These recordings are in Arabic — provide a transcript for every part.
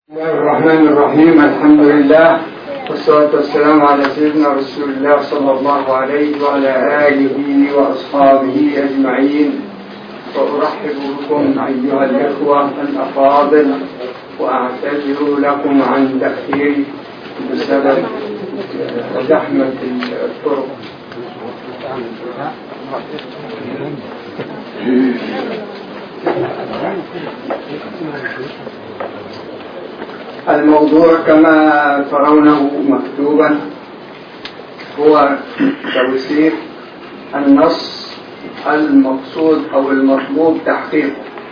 بسم الله الرحمن الرحيم. الحمد لله والصلاة والسلام على سيدنا رسول الله صلى الله عليه وعلى آله وأصحابه أجمعين. وأرحب بكم أيها الإخوة الأفاضل، وأعتذر لكم عن تأخيري بسبب زحمة الطرق. الموضوع كما ترونه مكتوبا هو توثيق النص المقصود أو المطلوب تحقيقه،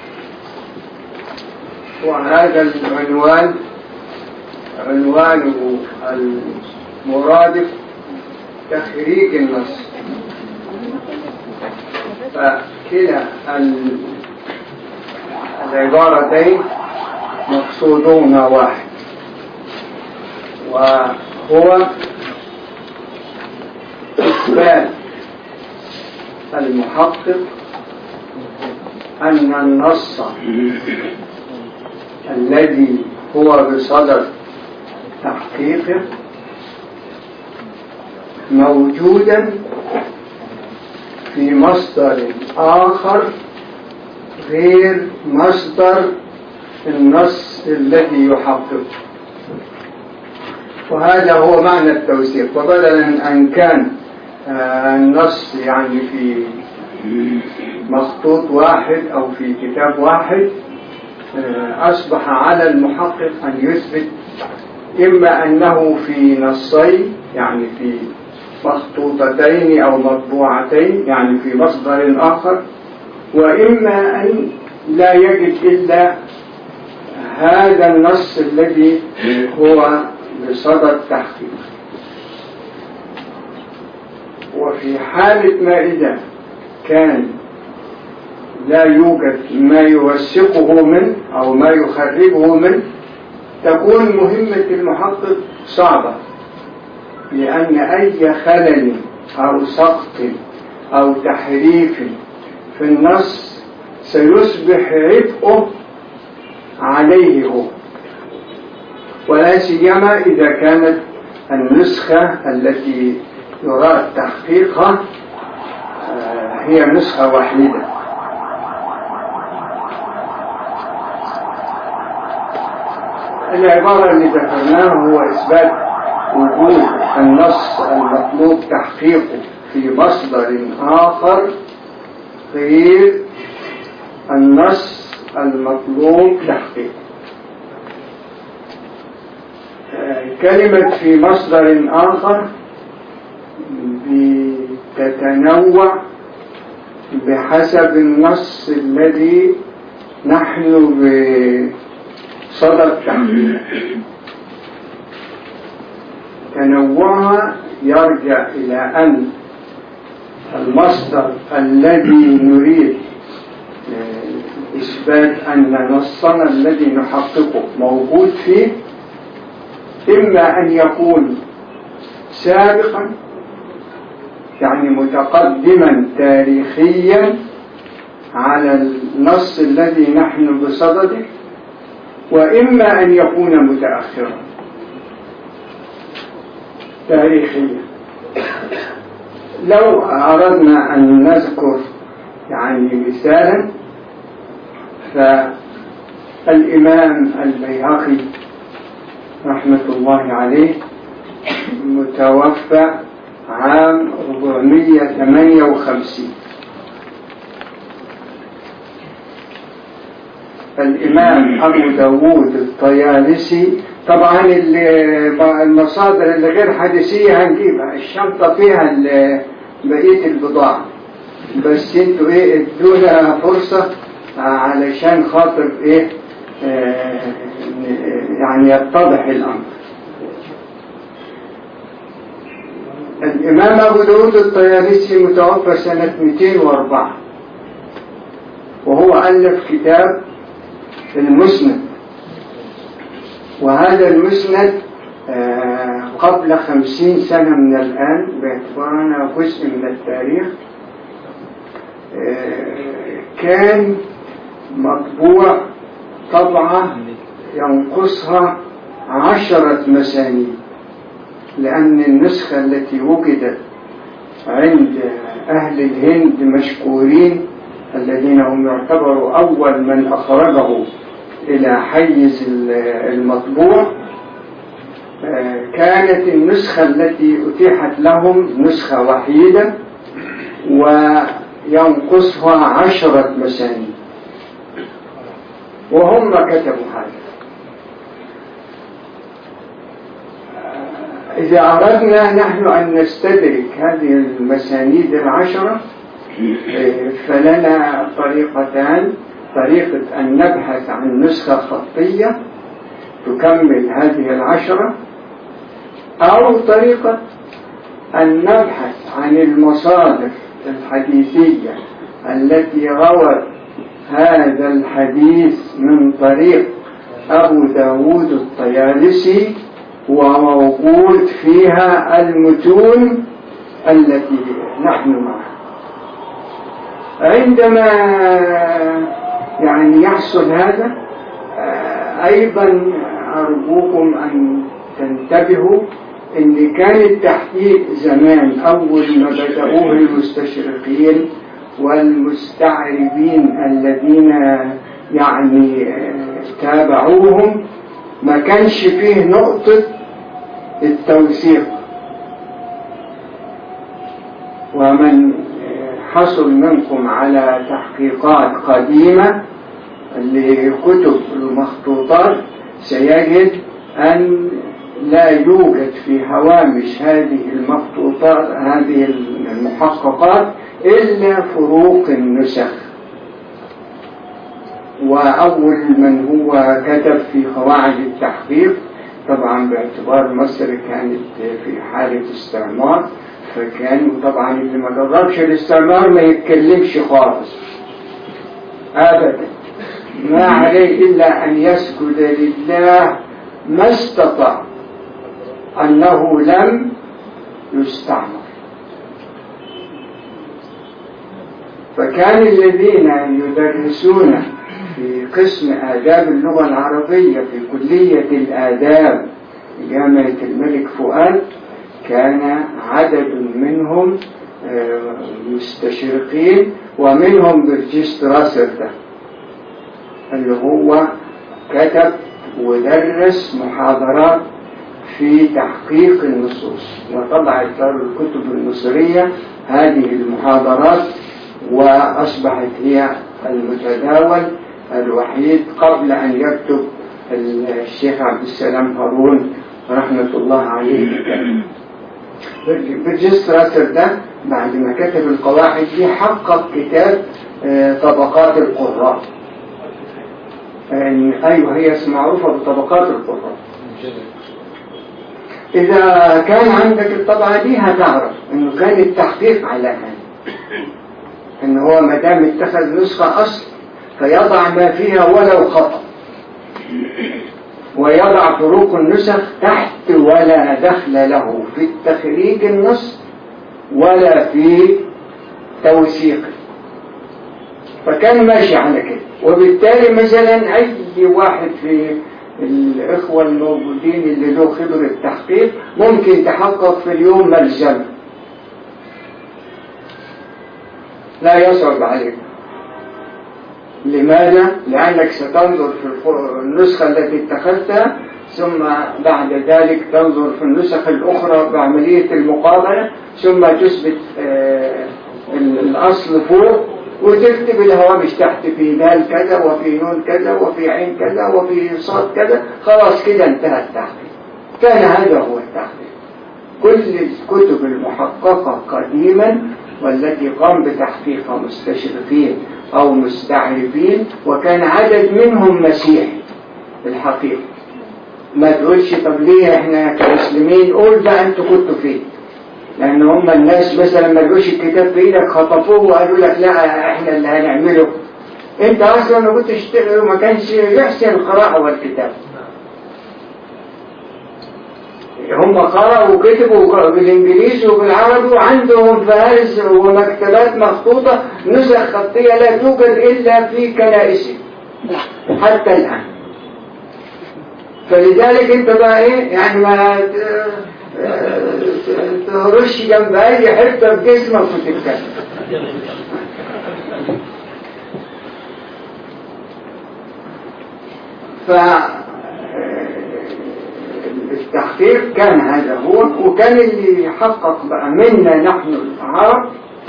وهذا العنوان عنوانه المرادف تخريج النص. فكلا العبارتين مقصودهما واحد، وهو إثبات المحقق أن النص الذي هو بصدد تحقيقه موجودا في مصدر آخر غير مصدر النص الذي يحققه، وهذا هو معنى التوثيق. وبدلا أن كان النص يعني في مخطوط واحد أو في كتاب واحد، أصبح على المحقق أن يثبت إما أنه في نصين، يعني في مخطوطتين أو مطبوعتين، يعني في مصدر آخر، وإما أن لا يجد إلا هذا النص الذي هو بصدد تحقيق. وفي حالة ما إذا كان لا يوجد ما يوثقه منه أو ما يخرجه منه، تكون مهمة المحقق صعبة، لأن أي خلل أو سقط أو تحريف في النص سيصبح عبئه عليه هو، ولا سيما إذا كانت النسخة التي يراد تحقيقها هي نسخة وحيدة. العبارة اللي ذكرناها هو إثبات وجود النص المطلوب تحقيقه في مصدر آخر غير النص المطلوب تحقيقه. كلمة في مصدر آخر بتتنوع بحسب النص الذي نحن بصدد تحقيقه. تنوعها يرجع إلى أن المصدر الذي نريد إثبات أن نصنا الذي نحققه موجود فيه، إما أن يكون سابقا، يعني متقدما تاريخيا على النص الذي نحن بصدده، وإما أن يكون متأخرا تاريخيا. لو أردنا أن نذكر يعني مثالا، فالإمام البيهقي رحمة الله عليه متوفى عام 458. الإمام أبو داود الطيالسي، طبعا المصادر اللي غير حديثية هنجيبها، الشنطة فيها بقية البضاعة، بس انتوا ادونا فرصة علشان خاطر يعني يتضح الأمر. الإمام أبو داود الطيالسي متوفى سنة 204، وهو ألف كتاب المسند، وهذا المسند قبل 50 سنة من الآن باعتبارنا جزء من التاريخ، كان مطبوع طبعة ينقصها 10 مسانيد، لأن النسخة التي وجدت عند أهل الهند مشكورين الذين هم يعتبروا أول من أخرجه إلى حيز المطبوع، كانت النسخة التي أتيحت لهم نسخة وحيدة وينقصها 10 مسانيد، وهم كتبوا هذا. إذا أردنا نحن أن نستدرك هذه المسانيد 10 فلنا طريقتان: طريقة أن نبحث عن نسخة خطية تكمل هذه 10، أو طريقة أن نبحث عن المصادر الحديثية التي روت هذا الحديث من طريق أبو داود الطيالسي وموجود فيها المتون التي نحن معها. عندما يحصل هذا أيضا أرجوكم أن تنتبهوا إن كان التحقيق زمان أول ما بدأوه المستشرقين والمستعربين الذين تابعوهم ما كانش فيه نقطة التوثيق. ومن حصل منكم على تحقيقات قديمة لكتب المخطوطات سيجد أن لا يوجد في هوامش هذه المخطوطات هذه المحققات إلا فروق النسخ. وأول من هو كتب في قواعد التحقيق، طبعا باعتبار مصر كانت في حالة استعمار، فكانوا طبعا اللي ما جربش الاستعمار ما يتكلمش خالص أبدا، ما عليه إلا أن يسجد لله ما استطاع أنه لم يستعمر. فكان الذين يدرسون في قسم آداب اللغة العربية في كلية الآداب جامعة الملك فؤاد كان عدد منهم مستشرقين، ومنهم برجست راسر ده اللي هو كتب ودرس محاضرات في تحقيق النصوص، وطبعت دار الكتب المصرية هذه المحاضرات وأصبحت هي المتداول الوحيد قبل أن يكتب الشيخ عبد السلام هارون رحمة الله عليه. برجست راسر ده بعد ما كتب القواعد دي حقق كتاب طبقات القراء. أيوة هي معروفة بطبقات القراء. إذا كان عندك الطبعة دي هتعرف إنه كان التحقيق على هذا، إنه هو مدام اتخذ نسخة أصل فيضع ما فيها ولو خطأ، ويضع فروق النسخ تحت ولا دخل له في التخريج النص ولا في توثيقه. فكان ماشي على كده. وبالتالي مثلا أي واحد في الإخوة الموجودين اللي له خبرة التحقيق ممكن تحقق في اليوم ملزمة لا يصعب عليك. لماذا؟ لأنك ستنظر في النسخة التي اتخذتها، ثم بعد ذلك تنظر في النسخ الأخرى بعملية المقابلة، ثم تثبت الأصل فوق وتكتب الهوامش تحت في دال كذا وفي نون كذا وفي عين كذا وفي صاد كذا. خلاص كده انتهى التحقيق. كان هذا هو التحقيق. كل الكتب المحققة قديما والتي قام بتحقيقها مستشرقين أو مستعربين، وكان عدد منهم مسيحي الحقيقة. ما تقولش طب ليه احنا كمسلمين؟ قول بقى انتوا كنتوا فين؟ لأن هم الناس مثلا ما لقوش الكتاب في ايدك خطفوه وقالوا لك لا احنا اللي هنعمله. انت اصلا ما كنتش تقرأ وما كانش يحسن القراءة والكتاب. هم قرأوا وكتبوا بالإنجليزي وبالعربي، وعندهم فهارس ومكتبات مخطوطة نسخ خطية لا توجد إلا في كنائسهم حتى الآن. فلذلك انت بقى ايه يعني ما ترش جنب اي حته في جسمك وتتكلم. التحقيق كان هذا هو، وكان اللي يحقق بقى منا نحن العرب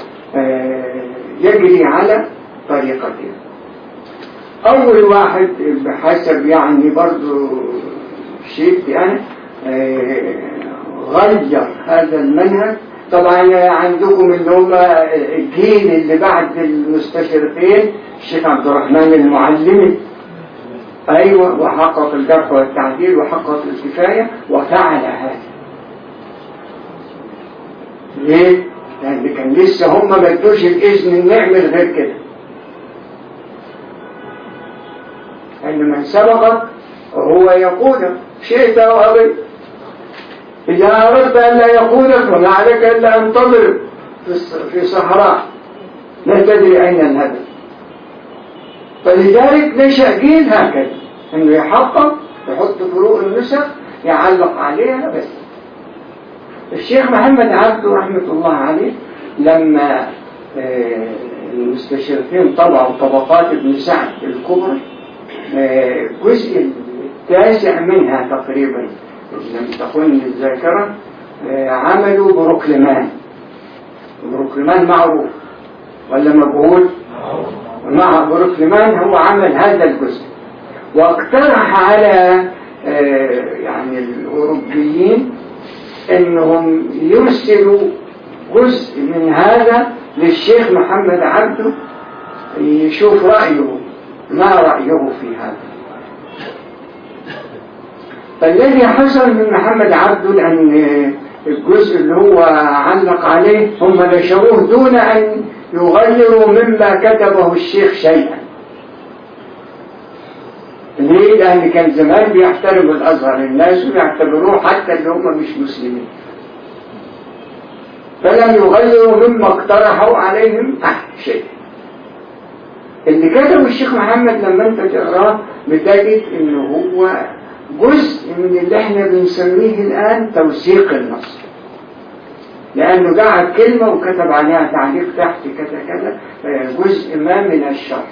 يجري على طريقتين. أول واحد بحسب يعني برضو شيء أنا غير هذا المنهج. طبعا عندكم اللي هم الجيل اللي بعد المستشرقين، الشيخ عبد الرحمن المعلمي، أيوة، وحقق الجرح والتعديل وحقق الكفاية وفعل هذا. ليه؟ لأن كان لسه هم ما ادوش الإذن نعمل غير كده. أن من سبقك هو يقودك شئت أو أبيت. إذا أردت أن لا يقودك فما عليك إلا أن تضرب في صحراء لا تدري أين الهدف. فلذلك نشأ جيل هكذا، انه يحقق، يحط فروق النسخ، يعلق عليها بس. الشيخ محمد عبده رحمة الله عليه لما المستشرقين طبعوا طبقات ابن سعد الكبرى، الجزء التاسع منها تقريبا لم تكن الذاكرة، عملوا بروكلمان. بروكلمان معروف ولا مجهول؟ مع بروكلمان هو عمل هذا الجزء، واقترح على يعني الأوروبيين أنهم يرسلوا جزء من هذا للشيخ محمد عبده يشوف رأيه، ما رأيه في هذا. فالذي حصل من محمد عبده لأن الجزء اللي هو علق عليه هم نشروه دون أن يغيروا مما كتبه الشيخ شيئا. ليه؟ لأن كان زمان بيحترموا الأزهر، الناس ويعتبروه حتى اللي هم مش مسلمين، فلم يغيروا مما اقترحوا عليهم شيء. اللي كتبه الشيخ محمد لما انت تقراه بتجد انه هو جزء من اللي احنا بنسميه الآن توثيق النص، لأنه قعد كلمة وكتب عليها تعليق تحت كذا كذا، جزء ما من الشرح.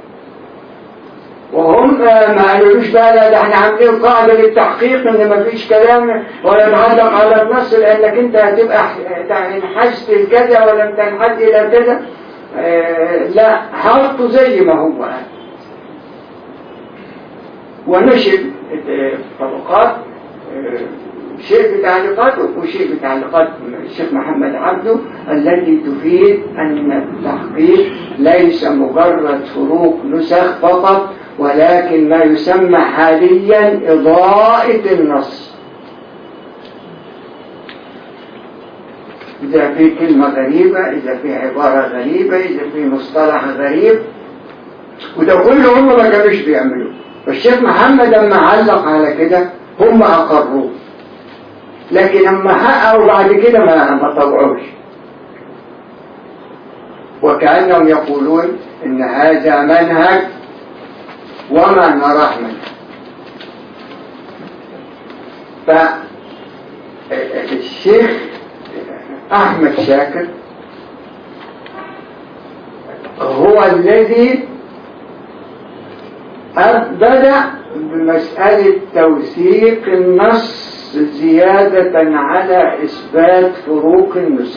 وهم ما قالولوش بقى لا ده احنا عاملين قاعدة للتحقيق ان ما فيش كلام ولا يتعلق على النص لأنك انت هتبقى انحست لكذا ولا تنحد إلى كذا. لا، حطه زي ما هو ونشر طبقات، شيء بتعليقاته وشيء بتعليقات الشيخ محمد عبده التي تفيد أن التحقيق ليس مجرد فروق نسخ فقط، ولكن ما يسمى حاليا إضاءة النص. إذا في كلمة غريبة، إذا في عبارة غريبة، إذا في مصطلح غريب، وده كله هم ما كانوش بيعملوه. فالشيخ محمد لما علق على كده هم أقروه، لكن لما حققوا بعد كده ما طبعوش، وكأنهم يقولون إن هذا منهج وما نراه منه. فالشيخ أحمد شاكر هو الذي بدأ بمسألة توثيق النص زيادة على إثبات فروق النسخ.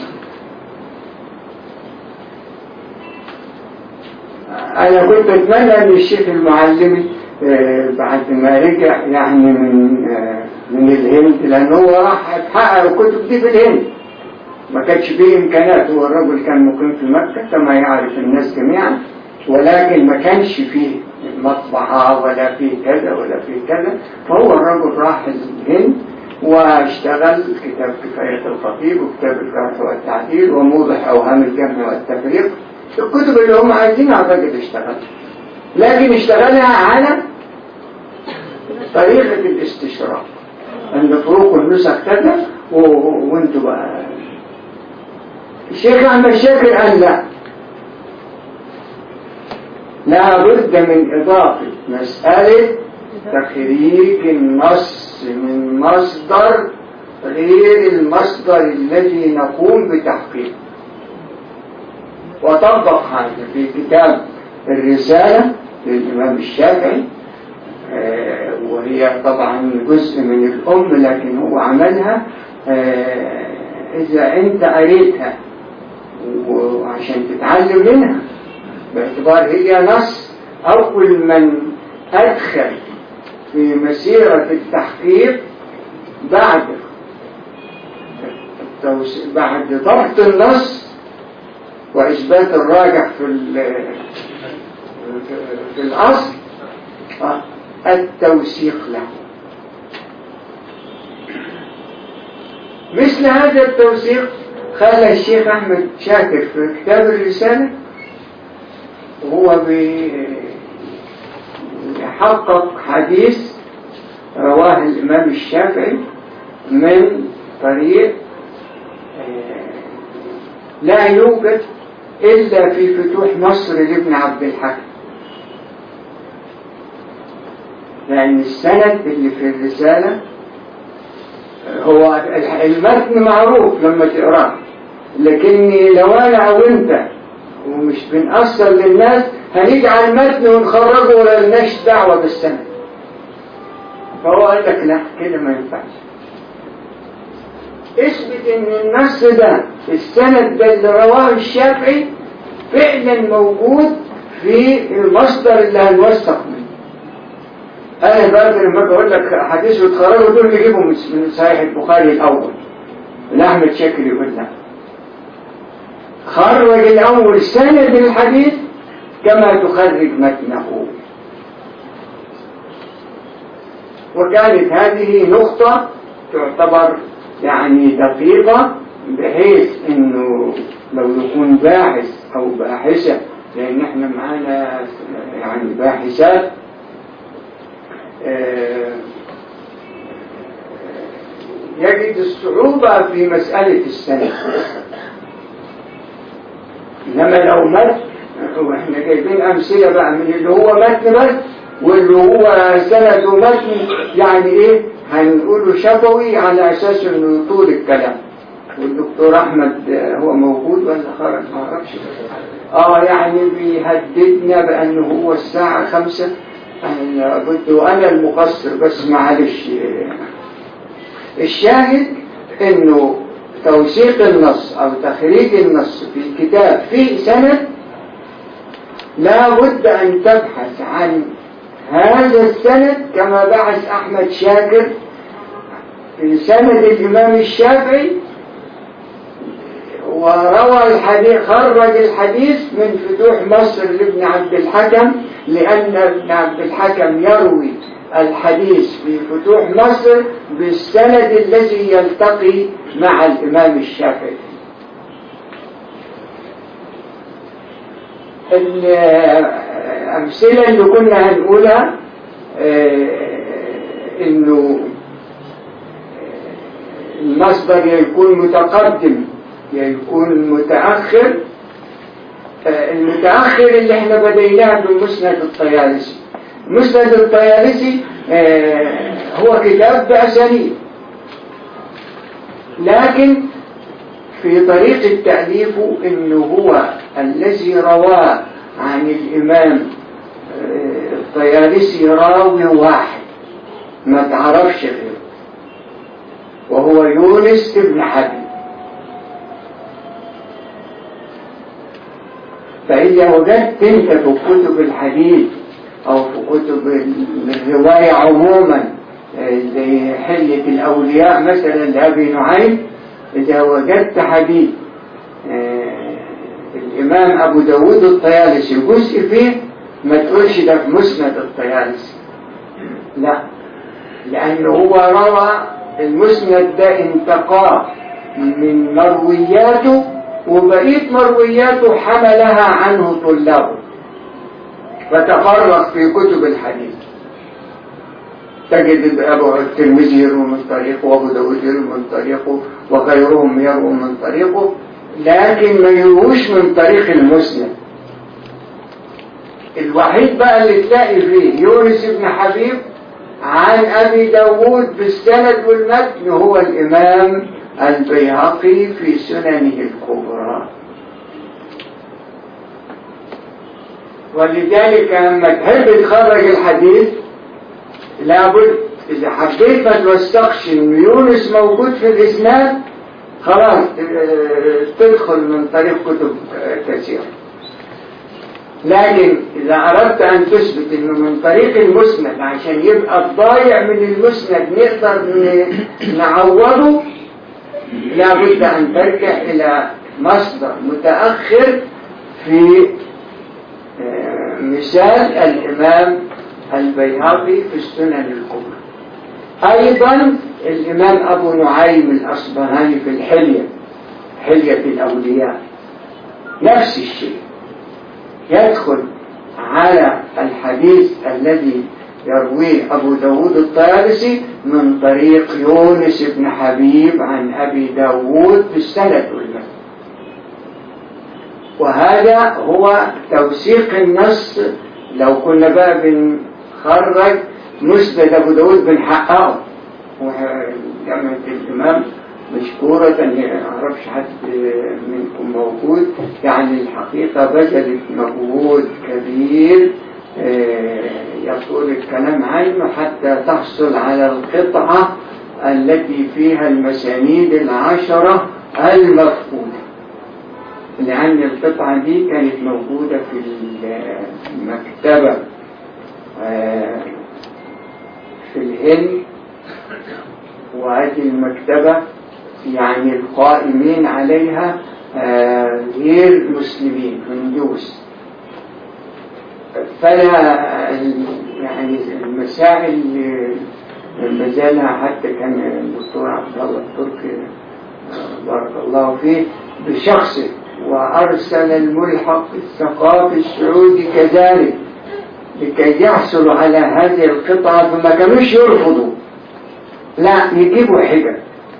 أنا كنت أتمنى أن الشيخ المعلمي بعد ما رجع يعني من الهند، لأنه هو راح يحقق الكتب دي في الهند، ما كانش فيه إمكانات. هو الرجل كان مقيم في مكة كما يعرف الناس جميعا، ولكن ما كانش فيه مطبعة ولا فيه كذا ولا فيه كذا. فهو الرجل راح الهند واشتغل كتاب كفاية الخطيب وكتاب الجرح والتعديل وموضح أوهام الجمع والتفريق، الكتب اللي هم عايزينها الراجل اشتغل، لكن اشتغلها على طريقة الاستشراق، أن فروق النسخ كذا وانتوا بقى. الشيخ أحمد شاكر قال لا بد من إضافة مسألة تخريج النص من مصدر غير المصدر الذي نقوم بتحقيقه. وطبق هذا في كتاب الرسالة للإمام الشافعي، وهي طبعا جزء من الأم لكن هو عملها. إذا أنت قريتها وعشان تتعلم منها باعتبار هي نص، أول من أدخل في مسيرة التحقيق بعد ضبط النص وإثبات الراجح في الأصل التوثيق له. مثل هذا التوثيق خلى الشيخ أحمد شاكر في كتاب الرسالة وهو بيحقق حديث رواه الإمام الشافعي من طريق لا يوجد إلا في فتوح مصر لابن عبد الحكم، لأن السند اللي في الرسالة هو المتن معروف لما تقراه، لكني لو أنا أو أنت ومش بنأثر للناس هنجعل متن ونخرجه ولا لناش دعوة بالسند. فهو قال لك لا كده ما ينفعش، اثبت ان النص ده السند ده اللي رواه الشافعي فعلا موجود في المصدر اللي هنوثق منه. انا بقى لما بقول لك حديث وتخرجه دول نجيبه من صحيح البخاري الاول، من احمد شاكر يقول لا، خرج الاول سند الحديث كما تخرج متنه. وكانت هذه نقطة تعتبر يعني دقيقة، بحيث انه لو يكون باحث او باحثة، لان احنا معانا يعني باحثات يجد الصعوبة في مسألة السند. انما لو متن، واحنا جايبين امثلة بقى من اللي هو متن بس واللي هو سند ومتن، يعني ايه هنقوله شفوي على اساس انه طول الكلام. والدكتور احمد هو موجود ولا خرج ما اعرفش. يعني بيهددنا بانه هو الساعة 5. انا كنت وانا المقصر بس معلش. الشاهد انه توثيق النص او تخريج النص في كتاب فيه سند لا بد ان تبحث عن هذا السند كما بحث أحمد شاكر في سند الإمام الشافعي، وروى الحديث خرج الحديث من فتوح مصر لابن عبد الحكم، لأن ابن عبد الحكم يروي الحديث في فتوح مصر بالسند الذي يلتقي مع الإمام الشافعي. الأمثلة اللي كنا هنقولها إنه المصدر يكون متقدم يكون متأخر. المتأخر اللي احنا بديناه بالمسند الطيالسي. مسند الطيالسي هو كتاب بأسانيد، لكن في طريقة تأليفه إنه هو الذي رواه عن الإمام الطيالسي راوي واحد ما تعرفش غيره، وهو يونس ابن حبيب. فإذا وجدت انت في كتب الحديث أو في كتب الرواية عموما زي حلية الأولياء مثلا لأبي نعيم، إذا وجدت حديث الإمام أبو داود الطيالسي جزء فيه ما تقولش ده في مسند الطيالسي، لا، لأنه هو روى المسند ده انتقاه من مروياته، وبقية مروياته حملها عنه طلابه فتفرق في كتب الحديث. تجد أبو الترمذي يروي من طريقه، وأبو داود يروي من طريقه، وغيرهم يروي من طريقه، لكن ما يرويش من طريق المسند. الوحيد بقى اللي تلاقي فيه يونس ابن حبيب عن أبي داود بالسند والمتن هو الإمام البيهقي في سننه الكبرى. ولذلك لما تحب تخرج الحديث لابد إذا حبيت ما توثقش إن يونس موجود في الإسناد خلاص تدخل من طريق كتب كثيرة. لكن إذا أردت أن تثبت إنه من طريق المسند عشان يبقى الضايع من المسند نقدر نعوضه لابد أن ترجع إلى مصدر متأخر في مثال الإمام البيهقي في السنن الكبرى. أيضا الإمام أبو نعيم الأصبهاني في حلية الأولياء نفس الشيء، يدخل على الحديث الذي يرويه أبو داود الطيالسي من طريق يونس بن حبيب عن أبي داود بالسند والمتن. وهذا هو توثيق النص. لو كنا بقى بنخرج مسند أبو داود بنحققه، وجامعة الإمام مشكورة ما أعرفش حد منكم موجود، يعني الحقيقة بذلت مجهود كبير يطول الكلام عنه حتى تحصل على القطعة التي فيها المسانيد 10 المفقودة، لأن القطعة دي كانت موجودة في المكتبة في الهند، وهذه المكتبة يعني القائمين عليها غير مسلمين هندوس، فلا يعني المسائل اللي مازالها حتى كان الدكتور عبد الله التركي بارك الله فيه بشخصه، وأرسل الملحق الثقافي السعودي كذلك لكي يحصلوا على هذه القطعة، فما كانوش يرفضوا، لا يجيبوا حجج.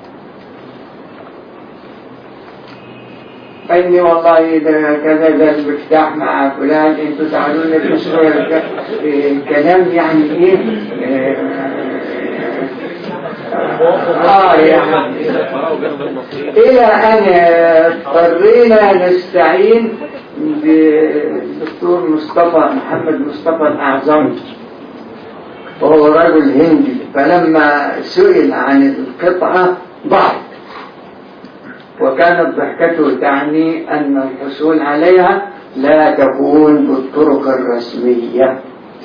أني والله إذا كذا ذا المفتاح مع فلان أنتوا تعالون تسمعوا الكلام يعني إيه يعني إلى أن اضطرينا نستعين بالدكتور محمد مصطفى الأعظمي، وهو رجل هندي، فلما سئل عن القطعة ضحك، وكانت ضحكته تعني أن الحصول عليها لا تكون بالطرق الرسمية.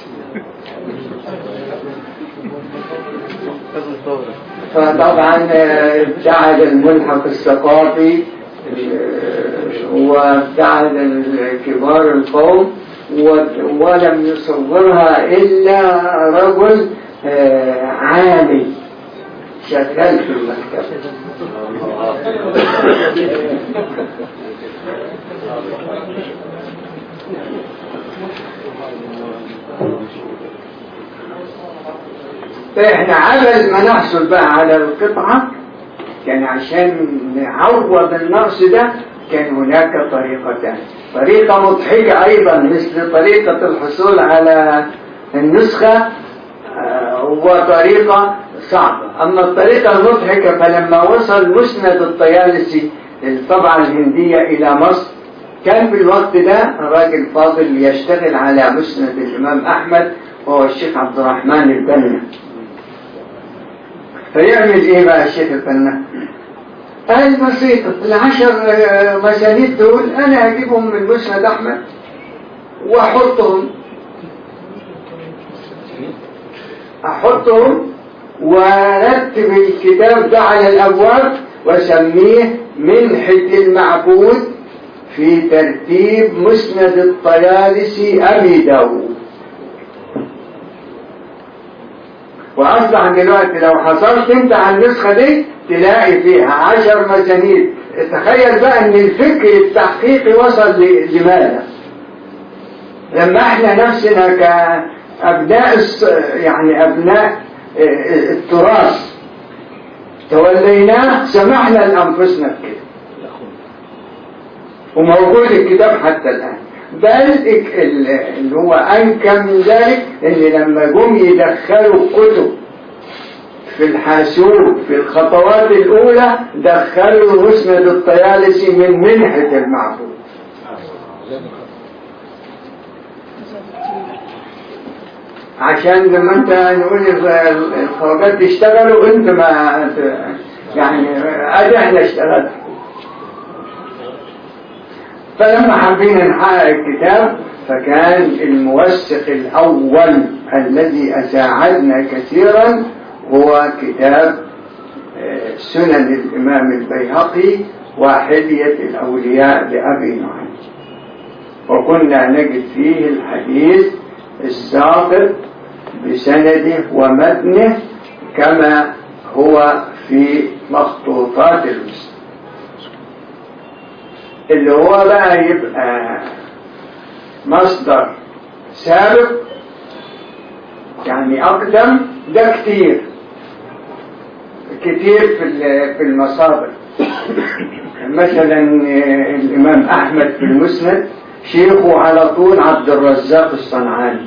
فطبعا ابتعد الملحق الثقافي وابتعد كبار القوم، ولم يصورها إلا رجل عامل شغال في المكتب. فإحنا على ما نحصل بقى على القطعة كان عشان نعوض النقص ده كان هناك طريقتان، طريقة مضحكة أيضا مثل طريقة الحصول على النسخة وطريقة صعبة. أما الطريقة المضحكة فلما وصل مسند الطيالسي الطبعة الهندية إلى مصر، كان في الوقت ده راجل فاضل يشتغل على مسند الإمام أحمد وهو الشيخ عبد الرحمن البنا. فيعمل إيه بقى الشيخ البنا؟ قال بسيطة، 10 مسانيد دول أنا أجيبهم من مسند أحمد أحطهم ورتب الكتاب ده على الأبواب وسميه منحة المعبود في ترتيب مسند الطيالسي أبي داود. وأصبح دلوقتي لو حصلت انت على النسخة دي تلاقي فيها 10 مسانيد. تخيل بقى ان الفكر التحقيقي وصل لماذا؟ لما احنا نفسنا كأبناء يعني أبناء التراث توليناه سمحنا لأنفسنا بكده، وموجود الكتاب حتى الآن. بل اللي هو أنكى من ذلك إن لما جم يدخلوا الكتب في الحاسوب في الخطوات الأولى دخلوا مسند الطيالسي من منحة المعبود، عشان لما انت نقول الخواجات تشتغلوا انت ما يعني ادي احنا اشتغلنا. فلما حبينا نحقق الكتاب فكان الموثق الأول الذي أساعدنا كثيرا هو كتاب سنن الإمام البيهقي وحلية الأولياء لأبي نعيم، وكنا نجد فيه الحديث الساقط بسنده ومتنه كما هو في مخطوطات المسلم، اللي هو بقى يبقى مصدر سابق يعني أقدم. ده كتير في المصادر. مثلا الإمام أحمد في المسند شيخه على طول عبد الرزاق الصنعاني،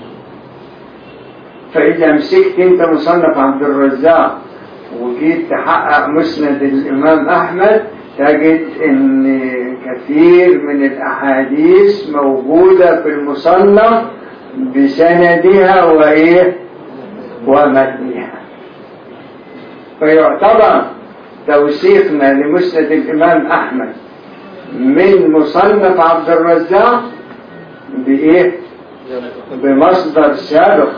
فإذا مسكت أنت مصنف عبد الرزاق وجيت تحقق مسند الإمام أحمد تجد أن كثير من الأحاديث موجودة في المصنف بسندها ومتنها. فيعتبر توثيقنا لمسند الإمام أحمد من مصنف عبد الرزاق بمصدر سابق،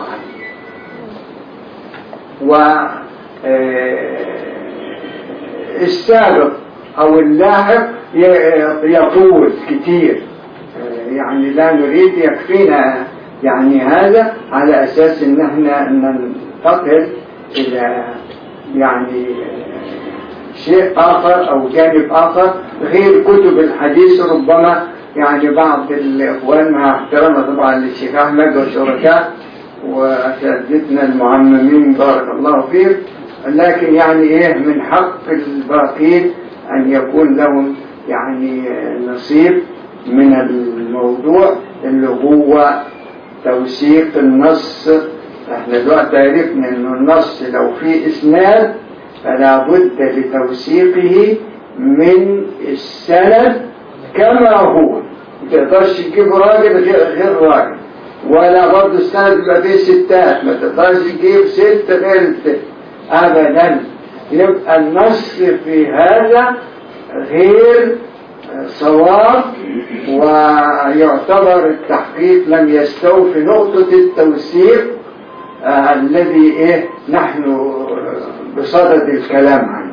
والسابق أو اللاحق يطول كتير، يعني لا نريد يكفينا يعني هذا على أساس أن احنا ننتقل إلى يعني شيء آخر أو جانب آخر غير كتب الحديث. ربما يعني بعض الإخوان مع احترامنا طبعا للشيخ أحمد والشركاء وأساتذتنا المعممين بارك الله فيهم، لكن يعني من حق الباقين أن يكون لهم يعني نصيب من الموضوع اللي هو توثيق النص. احنا دلوقتي عرفنا ان النص لو فيه اسناد فلا بد لتوثيقه من السند كما هو، ما تقدرش تجيب راجل غير راجل، ولا برضه السند يبقى فيه ستات ما تقدرش تجيب ست غير ست ابدا. يبقى النص في هذا غير صواب، ويعتبر التحقيق لم يستوفي نقطة التوثيق الذي نحن بصدد الكلام عنه.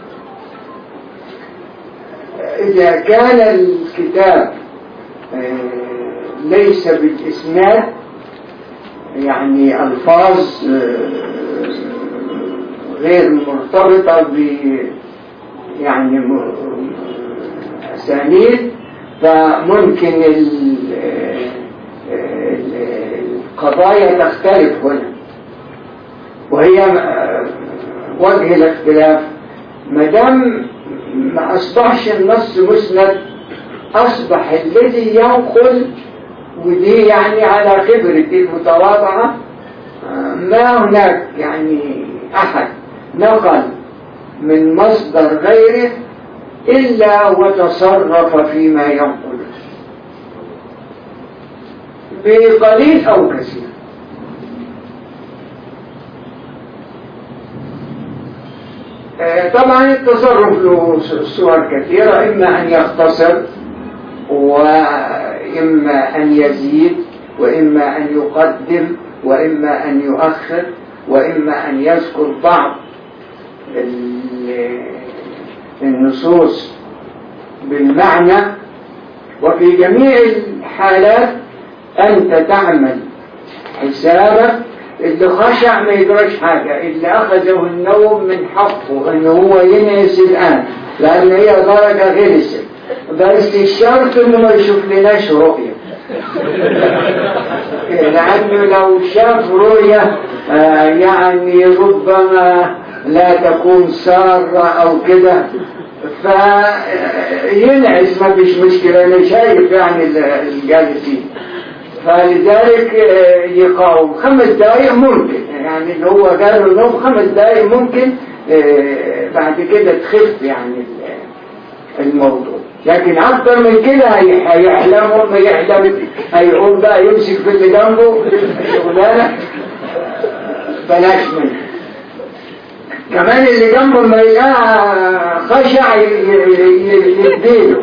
إذا كان الكتاب ليس بالإسناد يعني ألفاظ غير مرتبطة يعني أسانيد، فممكن القضايا تختلف هنا، وهي وجه الاختلاف مدام ما أصبحش النص مسند أصبح الذي ينقل، ودي يعني على خبرتي المتواضعة ما هناك يعني أحد نقل من مصدر غيره إلا وتصرف فيما ينقل بقليل أو كثير. طبعا التصرف له صور كثيرة، إما أن يختصر وإما أن يزيد وإما أن يقدم وإما أن يؤخر وإما أن يذكر بعض النصوص بالمعنى. وفي جميع الحالات أنت تعمل حسابك اللي خشع ما يدرش حاجة، اللي أخذه النوم من حقه أنه هو ينعس الآن لأن هي درجة غلسة، بس الشرط أنه ما يشوف لناش رؤية لأنه لو شاف رؤية يعني ربما لا تكون سارة أو كده، فينعس ما فيش مشكلة، أنا شايف يعني الجالسين. فلذلك يقاوم 5 دقائق ممكن، يعني اللي هو قالوا نوم 5 دقائق ممكن، بعد كده تخف يعني الموضوع. لكن أكتر من كده هيحلم، وما يحلم هيقوم بقى يمسك في اللي جنبه شغلانة بلاش منه. كمان اللي جنبه ما يلقاه خشع يديله.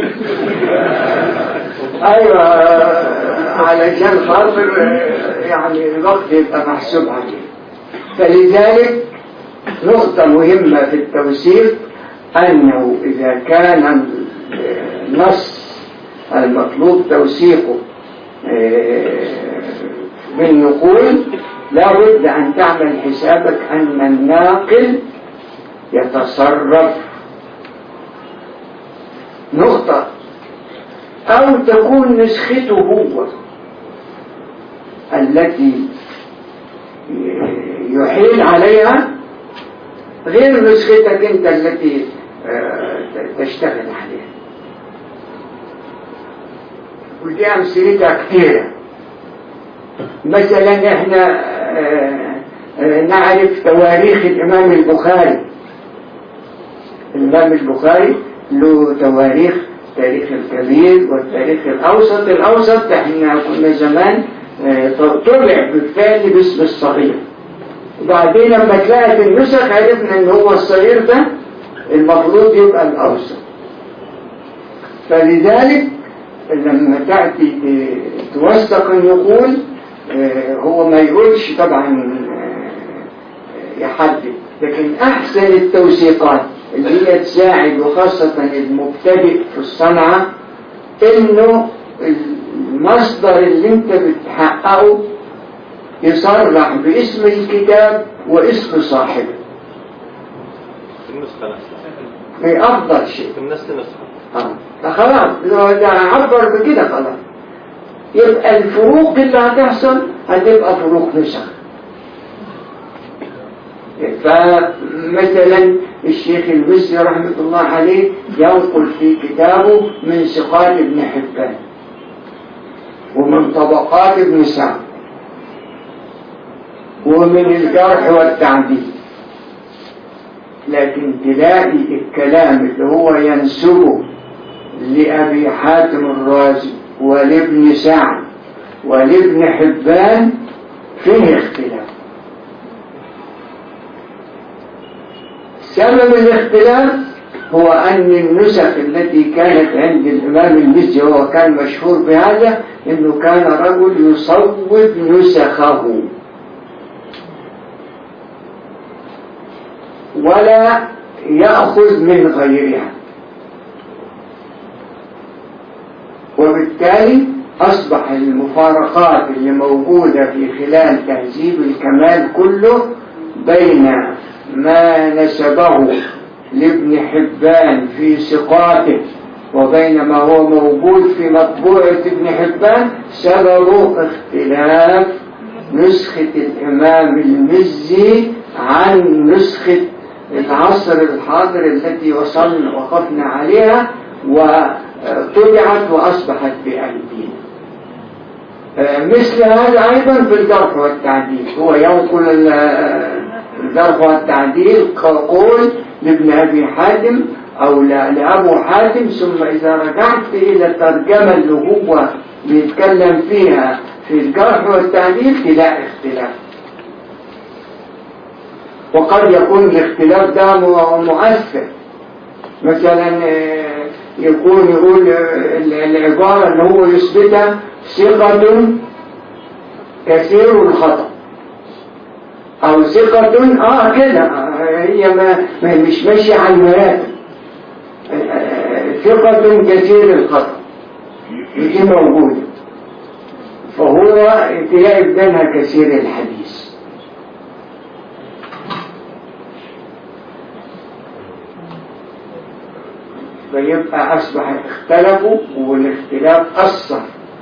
أيوة، علشان خاطر يعني الوقت يبقى محسوب عليه. فلذلك نقطة مهمة في التوثيق أنه إذا كان النص المطلوب توثيقه بالنقول، لا بد أن تعمل حسابك أن الناقل يتصرف نقطة، أو تكون نسخته هو التي يحيل عليها غير نسختك أنت التي تشتغل عليها. ودي أمثلتها كثيرة. مثلا احنا نعرف تواريخ الإمام البخاري. الإمام البخاري له تواريخ، التاريخ الكبير والتاريخ الأوسط. الأوسط احنا كنا زمان طلع بالفعل باسم الصغير، وبعدين لما تلاقت النسخ عرفنا ان هو الصغير ده المفروض يبقى الأوسط. فلذلك لما تأتي توثق النقول هو ما يقولش طبعا يحدد، لكن أحسن التوثيقات اللي هي تساعد، وخاصة المبتدئ في الصنعة، إنه المصدر اللي أنت بتحققه يصرح باسم الكتاب واسم صاحبه. النسخة نفسها في أفضل شيء. النسخة نسخة. فخلاص إذا عبر بكده خلاص، يبقى الفروق اللي هتحصل هتبقى فروق نسخ. فمثلا الشيخ المصري رحمة الله عليه ينقل في كتابه من ثقات ابن حبان ومن طبقات ابن سعد ومن الجرح والتعديل، لكن تلاقي الكلام اللي هو ينسبه لأبي حاتم الرازي ولابن سعد ولابن حبان فيه اختلاف. سبب الاختلاف هو أن النسخ التي كانت عند الإمام المزي، وهو كان مشهور بهذا، إنه كان رجل يصوب نسخه ولا يأخذ من غيرها، وبالتالي أصبح المفارقات اللي موجودة في خلال تهذيب الكمال كله بين ما نسبه لابن حبان في ثقاته وبين ما هو موجود في مطبوعة ابن حبان سببه اختلاف نسخة الإمام المزي عن نسخة العصر الحاضر التي وقفنا عليها وطبعت وأصبحت بأيدينا. مثل هذا أيضا في الجرح والتعديل، هو ينقل الجرح والتعديل كقول لابن أبي حاتم أو لأبو حاتم، ثم إذا رجعت إلى الترجمة اللي هو بيتكلم فيها في الجرح والتعديل تلاقي اختلاف. وقد يكون الاختلاف ده مؤثر، مثلا يقول العبارة اللي هو يثبتها ثقة كثير الخطأ، أو ثقة كده هي ما مش ماشية على المراتب، ثقة كثير الخطأ دي موجودة، فهو تلاقي بدنها كثير الحديث. فيبقى أصبح اختلفوا، والاختلاف أثر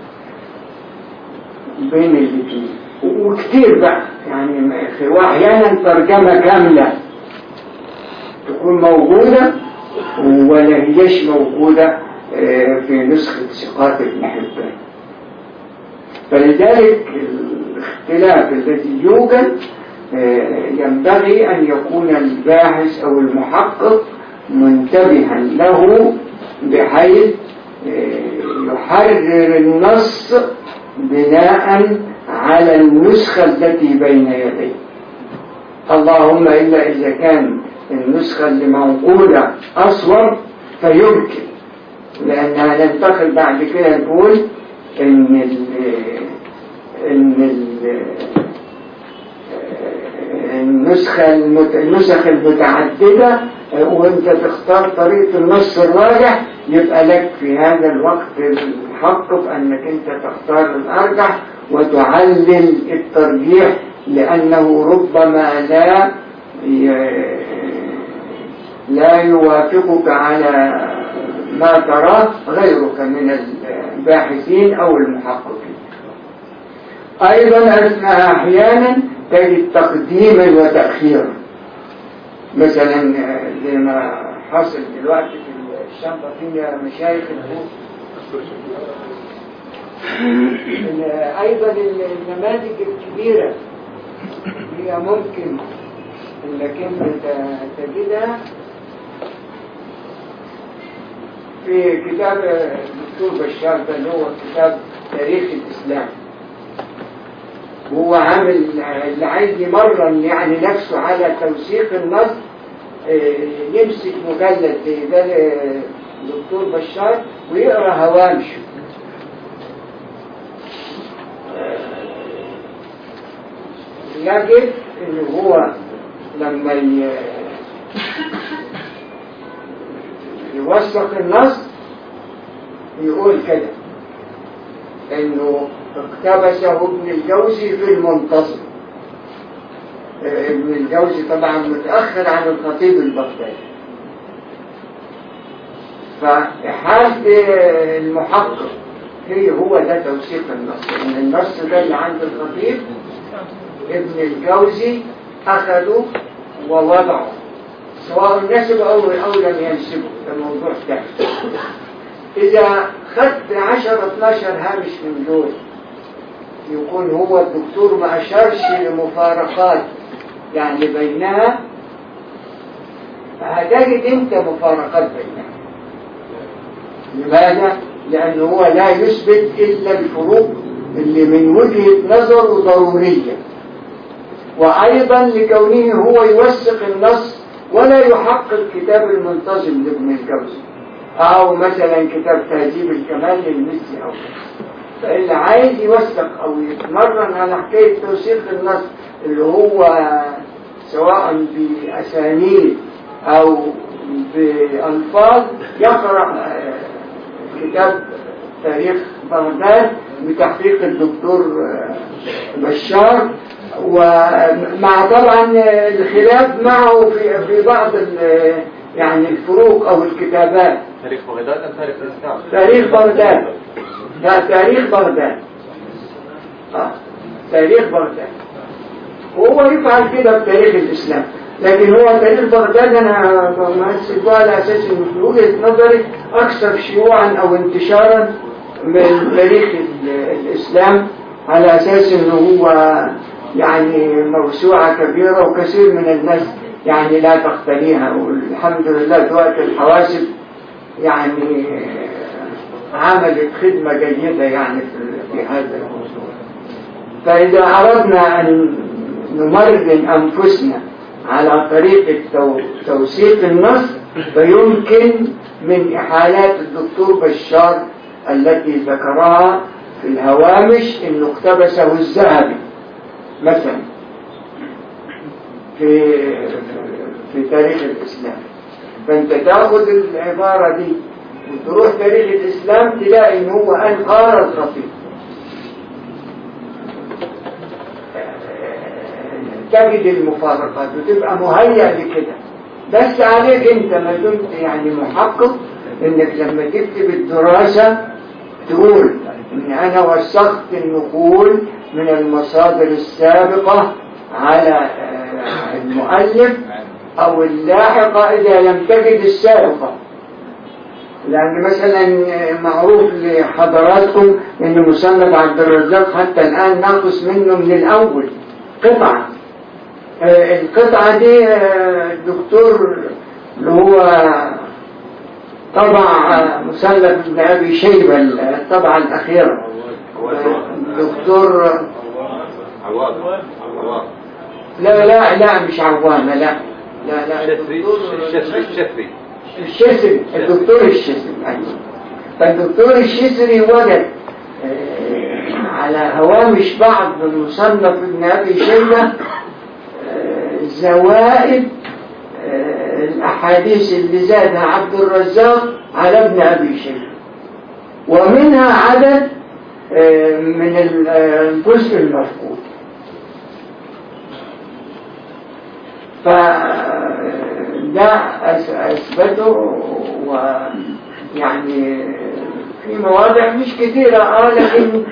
بين الاثنين وكتير بقى، يعني وأحيانا ترجمة كاملة تكون موجودة ولا هيش موجودة في نسخة ثقات ابن حبان. فلذلك الاختلاف الذي يوجد ينبغي أن يكون الباحث أو المحقق منتبها له بحيث يحرر النص بناء على النسخة التي بين يديه، اللهم إلا إذا كان النسخة اللي منقولة أصور فيمكن، لأنها ننتقل بعد كده نقول إن النسخ المتعددة وانت تختار طريقة النص الراجح، يبقى لك في هذا الوقت الحق في انك انت تختار الارجح وتعلل الترجيح، لانه ربما لا يوافقك على ما تراه غيرك من الباحثين او المحققين. ايضا احيانا تجد تقديما وتأخيرا، مثلا زي ما حصل دلوقتي في الشنطة فيها مشايخ البوط. أيضا النماذج الكبيرة هي ممكن انك انت تجدها في كتاب الدكتور بشار ده اللي هو كتاب تاريخ الإسلام. هو عامل اللي عايز يمرن يعني نفسه على توثيق النص يمسك مجلد زي ده الدكتور بشار ويقرأ هوامشه، يجد ان هو لما يوثق النص يقول كده انه اقتبسه ابن الجوزي في المنتصر. ابن الجوزي طبعا متأخر عن الخطيب البغدادي، فحال المحقق هو ده توثيق النص، ان النص ده اللي عند الخطيب ابن الجوزي أخذه ووضعه، سواء نسب أو لم ينسبه، ده موضوع تاني. إذا خدت 10-12 هامش من دول يكون هو الدكتور ما أشارش لمفارقات يعني بينها، فهتجد أنت مفارقات بينها. لماذا؟ لأنه هو لا يثبت إلا الفروق اللي من وجهة نظره ضرورية، وأيضا لكونه هو يوثق النص ولا يحقق كتاب المنتظم لابن الجوزي أو مثلا كتاب تهذيب الكمال للمسي أو فاللي عايز يوثق أو يتمرن على حكاية توثيق النص اللي هو سواء بأسانيد أو بألفاظ يقرأ كتاب تاريخ بغداد بتحقيق الدكتور بشار، ومع طبعا الخلاف معه في بعض يعني الفروق او الكتابات. تاريخ بغداد ام تاريخ الاسلام؟ تاريخ بغداد، لا تاريخ بغداد، تاريخ بغداد. وهو يفعل كده بتاريخ الاسلام، لكن هو تاريخ بغداد انا بمثل على اساس انه في وجهة نظري اكثر شيوعا او انتشارا من تاريخ الاسلام، على اساس انه هو يعني موسوعة كبيرة وكثير من الناس يعني لا تقتنيها، والحمد لله دلوقتي الحواسب يعني عملت خدمة جيدة يعني في هذا الموضوع. فإذا أردنا أن نمرن أنفسنا على طريقة توثيق النص فيمكن من إحالات الدكتور بشار التي ذكرها في الهوامش إنه اقتبسه الذهبي مثلا في تاريخ الإسلام، فأنت تأخذ العبارة دي وتروح تاريخ الإسلام تلاقي إن هو قال الخطيب، تجد المفارقات وتبقى مهيأ لكده. بس عليك أنت ما دمت يعني محقق إنك لما تكتب الدراسة تقول إن أنا وثقت النقول من المصادر السابقة على المؤلف أو اللاحقة إذا لم تجد السابقة. لأن مثلا معروف لحضراتكم أن مصنف عبد الرزاق حتى الآن ناقص منه من الأول قطعة. القطعة دي الدكتور اللي هو طبع مصنف ابن أبي شيبة الطبعة الأخيرة، الدكتور لا مش عوامة، لا الدكتور الشسري. فالدكتور الشسري وجد على هوامش بعض مصنف ابن أبي شيبة زوائد الأحاديث اللي زادها عبد الرزاق على ابن أبي شيبة، ومنها عدد من الجزء المفقود. فده أثبته، ويعني في مواضع مش كثيرة لكن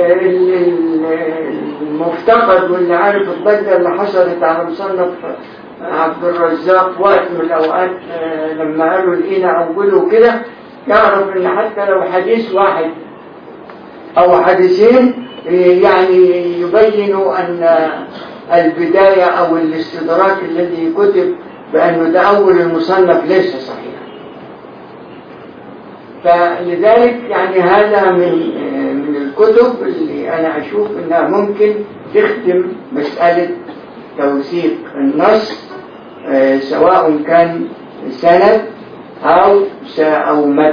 المفتقد واللي عارف الضجة اللي حصلت على مصنف عبد الرزاق وقت من الأوقات لما قالوا لقينا أوله كده، يعرف إن حتى لو حديث واحد أو حديثين يعني يبينوا أن البداية أو الاستدراك الذي كتب بأنه ده أول المصنف ليس صحيح. فلذلك يعني هذا من الكتب اللي أنا أشوف أنها ممكن تخدم مسألة توثيق النص، سواء كان سند أو متن.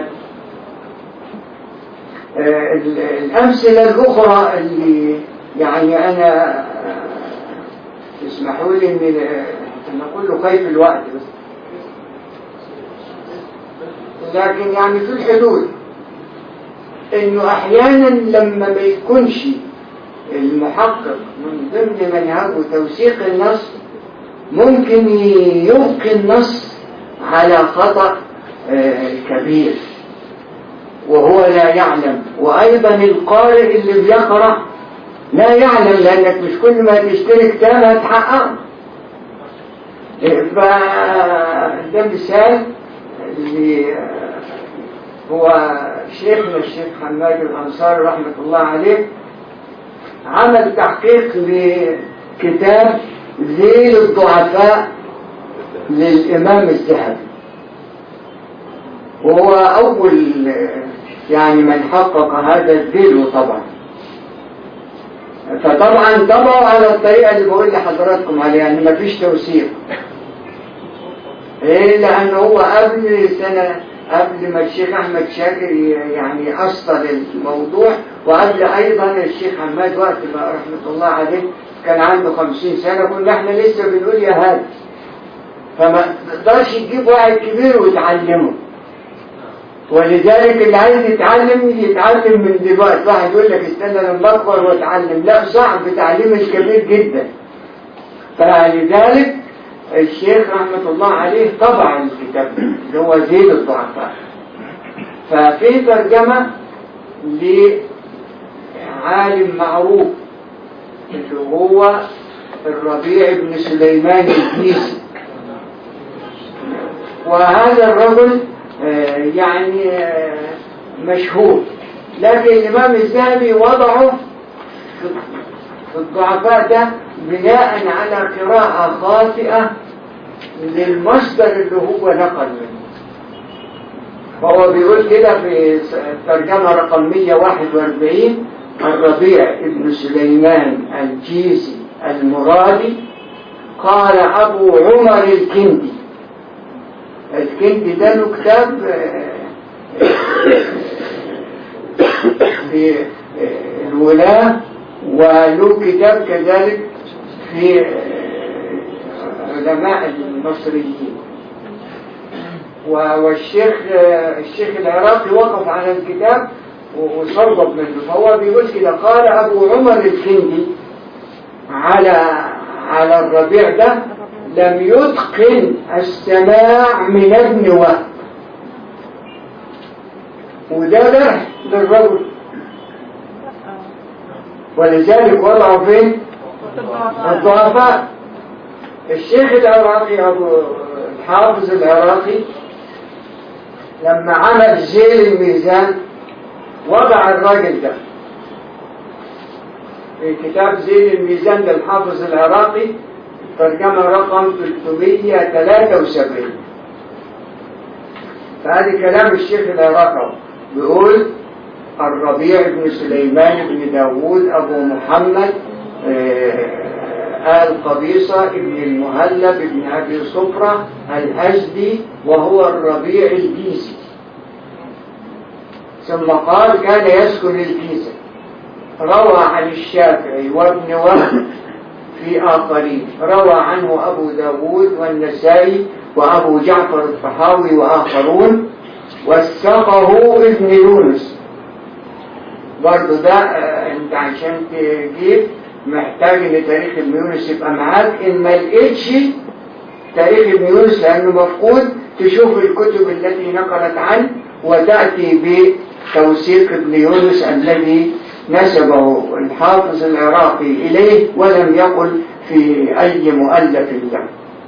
الأمثلة الأخرى اللي يعني أنا اسمحوا لي أن أقول خايف الوقت بس، لكن يعني في الحدود إنه أحيانا لما ما يكونش المحقق من ضمن منهجه توثيق النص ممكن يبقي النص على خطأ كبير وهو لا يعلم، وأيضا القارئ اللي بيقرأ لا يعلم، لأنك مش كل ما تشتري كتاب هتحققه. فده مثال اللي هو شيخنا الشيخ حماد الأنصاري رحمة الله عليه عمل تحقيق لكتاب ذيل الضعفاء للإمام الذهبي، وهو أول يعني من حقق هذا الذيل طبعا. فطبعا طبعوا على الطريقة اللي بقول لحضراتكم عليها، يعني ما فيش توثيق، لأنه هو قبل ما الشيخ أحمد شاكر يعني أسطر الموضوع، وقبل أيضا الشيخ حماد وقت ما رحمة الله عليه كان عنده 50 سنة، كنا احنا لسه بنقول يا هاد. فما تقدرش تجيب واحد كبير وتعلمه، ولذلك اللي عايز يتعلم من دلوقتي. واحد يقول لك استنى لما اكبر واتعلم، لا، صعب تعليم الكبير جدا. فلذلك الشيخ رحمة الله عليه طبع الكتاب اللي هو ذيل الضعفاء. ففي ترجمة لعالم معروف اللي هو الربيع بن سليمان الكيسي، وهذا الرجل يعني مشهور، لكن الإمام الذهبي وضعه في الضعفاء ده بناء على قراءة خاطئة للمصدر اللي هو نقل منه. فهو بيقول كده في الترجمة رقم 141: الربيع بن سليمان الكيسي المرادي قال أبو عمر الكندي. الكندي ده له كتاب في الولاة، وله كتاب كذلك في علماء المصريين. والشيخ العراقي وقف على الكتاب وصرب منه. فهو بيقول كده: قال أبو عمر الكندي على الربيع ده: لم يتقن السماع من ابن وهب. وده جرح للرجل، ولذلك وضعوا فين؟ الضعفاء. الشيخ العراقي أبو الحافظ العراقي لما عمل زيل الميزان وضع الراجل ده في كتاب زيل الميزان للحافظ العراقي، ترجمة رقم 373. فهذا كلام الشيخ العراقي بيقول: الربيع بن سليمان بن داود أبو محمد آل قبيصة بن المهلب بن أبي صفرة الأزدي، وهو الربيع الكيسي. ثم قال: كان يسكن الكيسة. روى عن الشافعي وابن وهب في آخرين، روى عنه أبو داود والنسائي وأبو جعفر الطحاوي وآخرون، وثقه ابن يونس. برضو ده انت عشان تجيب محتاج ان تاريخ ابن يونس يبقى معاك. ان ما لقيتش تاريخ ابن يونس لانه مفقود، تشوف الكتب التي نقلت عنه وتأتي بتوثيق ابن يونس الذي نسبه الحافظ العراقي إليه ولم يقل في أي مؤلف له.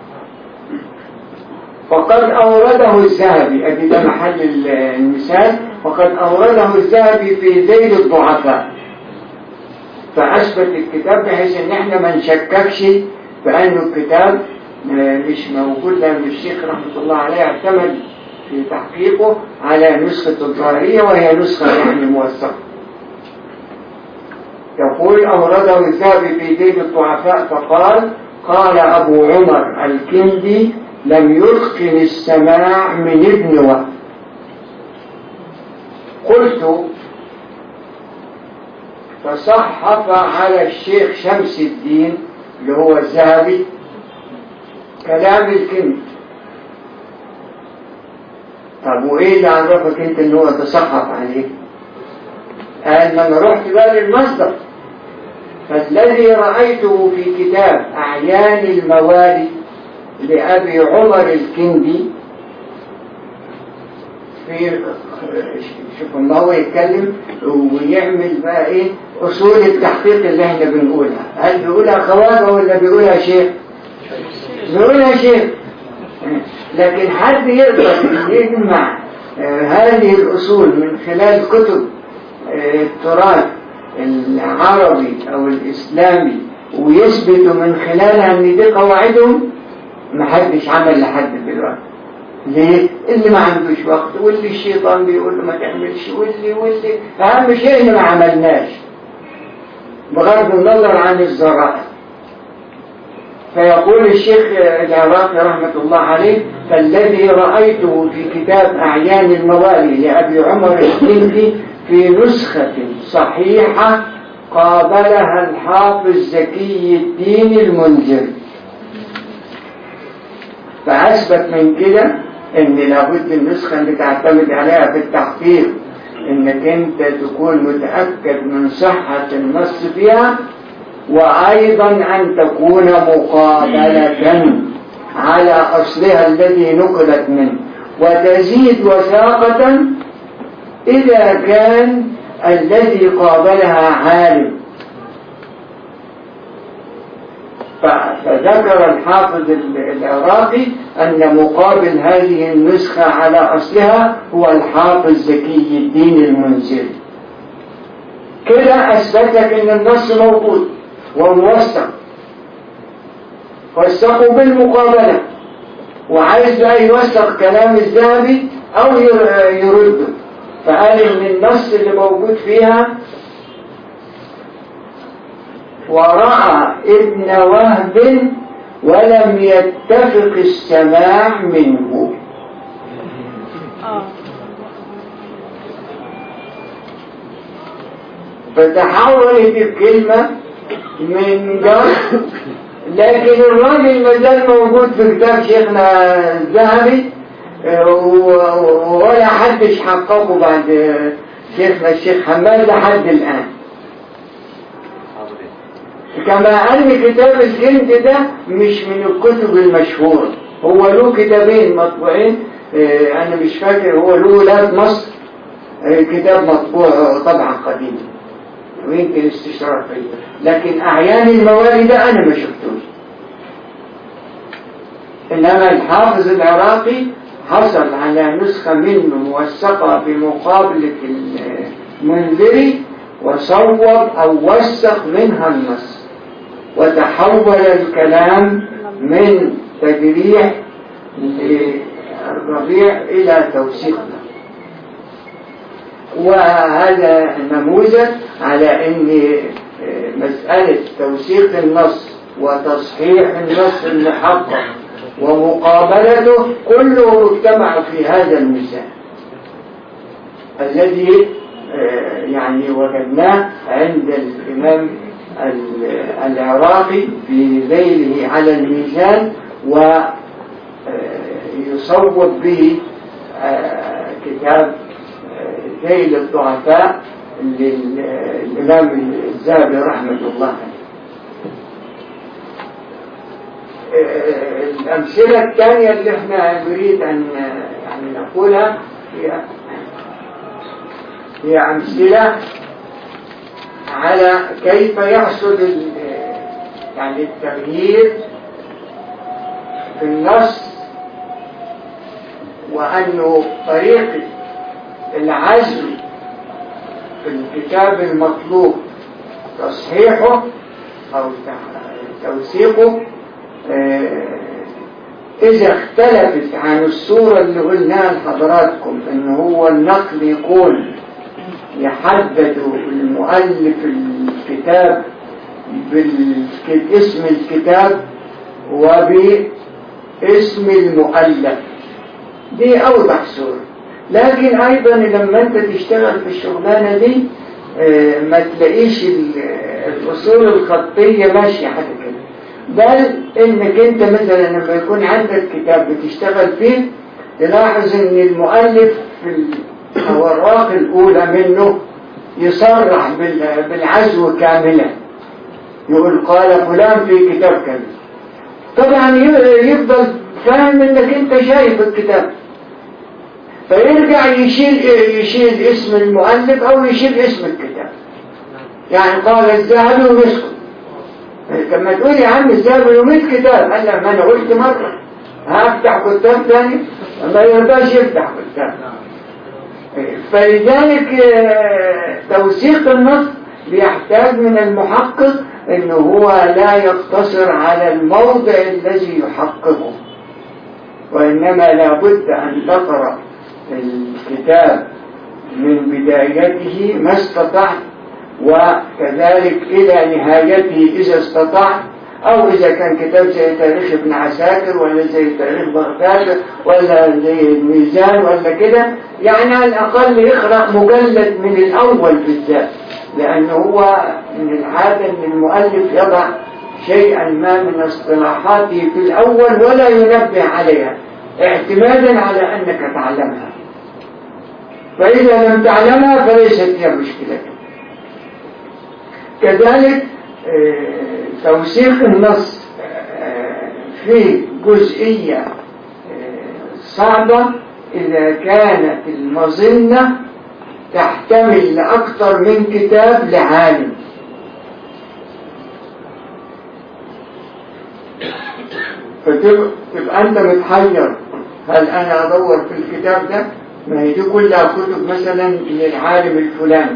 فقد أورده الذهبي، أدي ده محل المثال، وقد أورده الذهبي في ذيل الضعفاء، فأثبت الكتاب بحيث إن إحنا ما نشككش بأنه الكتاب مش موجود، لأن الشيخ رحمة الله عليه اعتمد في تحقيقه على نسخة الظاهرية وهي نسخة يعني موثقة. يقول: أورده الذهبي في ذيل الضعفاء فقال: قال أبو عمر الكندي: لم يتقن السماع من ابن وهب. قلت: فصحف على الشيخ شمس الدين اللي هو الذهبي كلام الكندي. طب وإيه اللي عرفك أنت إن هو تصحف عليه؟ قال: ما أنا رحت بقى للمصدر، فالذي رأيته في كتاب أعيان الموالي لأبي عمر الكندي في شوف ما هو يتكلم ويعمل بقى ايه اصول التحقيق اللي احنا بنقولها. هل بيقولها خواجه ولا بيقولها شيخ؟ بيقولها شيخ. لكن حد يقدر يجمع هذه الاصول من خلال كتب التراث العربي او الاسلامي ويثبتوا من خلالها ان دي قواعدهم؟ محدش عمل لحد دلوقتي. ليه؟ اللي ما عندوش وقت، واللي الشيطان بيقول له ما تعملش، واللي اهم شيء ان ما عملناش بغض النظر عن الذرائع. فيقول الشيخ العراقي رحمة الله عليه: فالذي رأيته في كتاب أعيان الموالي لأبي عمر الكندي في نسخة صحيحة قابلها الحافظ زكي الدين المنذري. فأثبت من كده ان لابد النسخة اللي تعتمد عليها في التحقيق انك انت تكون متأكد من صحة النص فيها، وايضا ان تكون مقابلة على اصلها الذي نقلت منه، وتزيد وثاقة اذا كان الذي قابلها عالم. فذكر الحافظ العراقي أن مقابل هذه النسخة على أصلها هو الحافظ زكي الدين المنذري. كده أثبتك أن النص موجود وموثق، وثقوا بالمقابلة، وعايز بقى يوثق كلام الذهبي أو يرده، فقال إن النص اللي موجود فيها: ورأى ابن وهب ولم يتفق السماع منه. فتحولت الكلمة من جرح، لكن الراجل ما زال موجود في كتاب شيخنا الذهبي ولا حدش حققه بعد شيخنا الشيخ حماد لحد الآن. كما أن كتاب الكندي ده مش من الكتب المشهورة، هو له كتابين مطبوعين، أنا مش فاكر، هو له ولاد مصر كتاب مطبوع طبعا قديم ويمكن استشراف فيه، لكن أعيان الموالي ده أنا ما شفتوش. إنما الحافظ العراقي حصل على نسخة منه موثقة بمقابلة المنذري وصوب أو وثق منها النص، وتحول الكلام من تجريح الربيع إلى توثيق. وهذا نموذج على أن مسألة توثيق النص وتصحيح النص المحقق ومقابلته كله اجتمع في هذا المثال الذي يعني وجدناه عند الإمام العراقي في ذيله على الميزان، ويصوب به كتاب ذيل الضعفاء للإمام الذهبي رحمة الله عليه. الأمثلة الثانية اللي احنا نريد أن يعني نقولها هي أمثلة على كيف يحصل يعني التغيير في النص، وأنه طريقة العزل في الكتاب المطلوب تصحيحه أو توثيقه إذا اختلفت عن الصورة اللي قلناها لحضراتكم، إن هو النقل يكون يحدد المؤلف الكتاب باسم الكتاب وباسم المؤلف، دي أوضح صورة. لكن أيضا لما أنت تشتغل في الشغلانة دي ما تلاقيش الأصول الخطية ماشية حاجة كده، بل إنك أنت مثلا لما يكون عندك كتاب بتشتغل فيه تلاحظ إن المؤلف في الأوراق الأولى منه يصرح بالعزو كاملا، يقول قال فلان في كتاب كذا. طبعا يفضل فاهم إنك أنت شايف الكتاب، فيرجع يشيل اسم المؤلف أو يشيل اسم الكتاب. يعني قال الذهبي ومسكت، لما تقول يا عم الذهبي ومسك كتاب، قال لا ما أنا قلت مرة هفتح كتاب ثاني، ما يرضاش يفتح كتاب. فلذلك توثيق النص بيحتاج من المحقق انه هو لا يقتصر على الموضع الذي يحققه، وإنما لابد أن تقرأ الكتاب من بدايته ما استطعت، وكذلك إلى نهايته إذا استطعت، أو إذا كان كتاب زي تاريخ ابن عساكر ولا زي تاريخ بغداد ولا زي الميزان ولا كده، يعني على الأقل يقرأ مجلد من الأول بالذات، لأنه هو من العادة أن المؤلف يضع شيئا ما من اصطلاحاته في الأول ولا ينبه عليها اعتمادا على أنك تعلمها، فإذا لم تعلمها فليست هي مشكلة. كذلك توثيق النص في جزئية صعبة إذا كانت المظنة تحتمل لأكثر من كتاب لعالم. فتبقى أنت متحير، هل أنا أدور في الكتاب ده؟ ما هي دي كلها كتب مثلا للعالم الفلاني،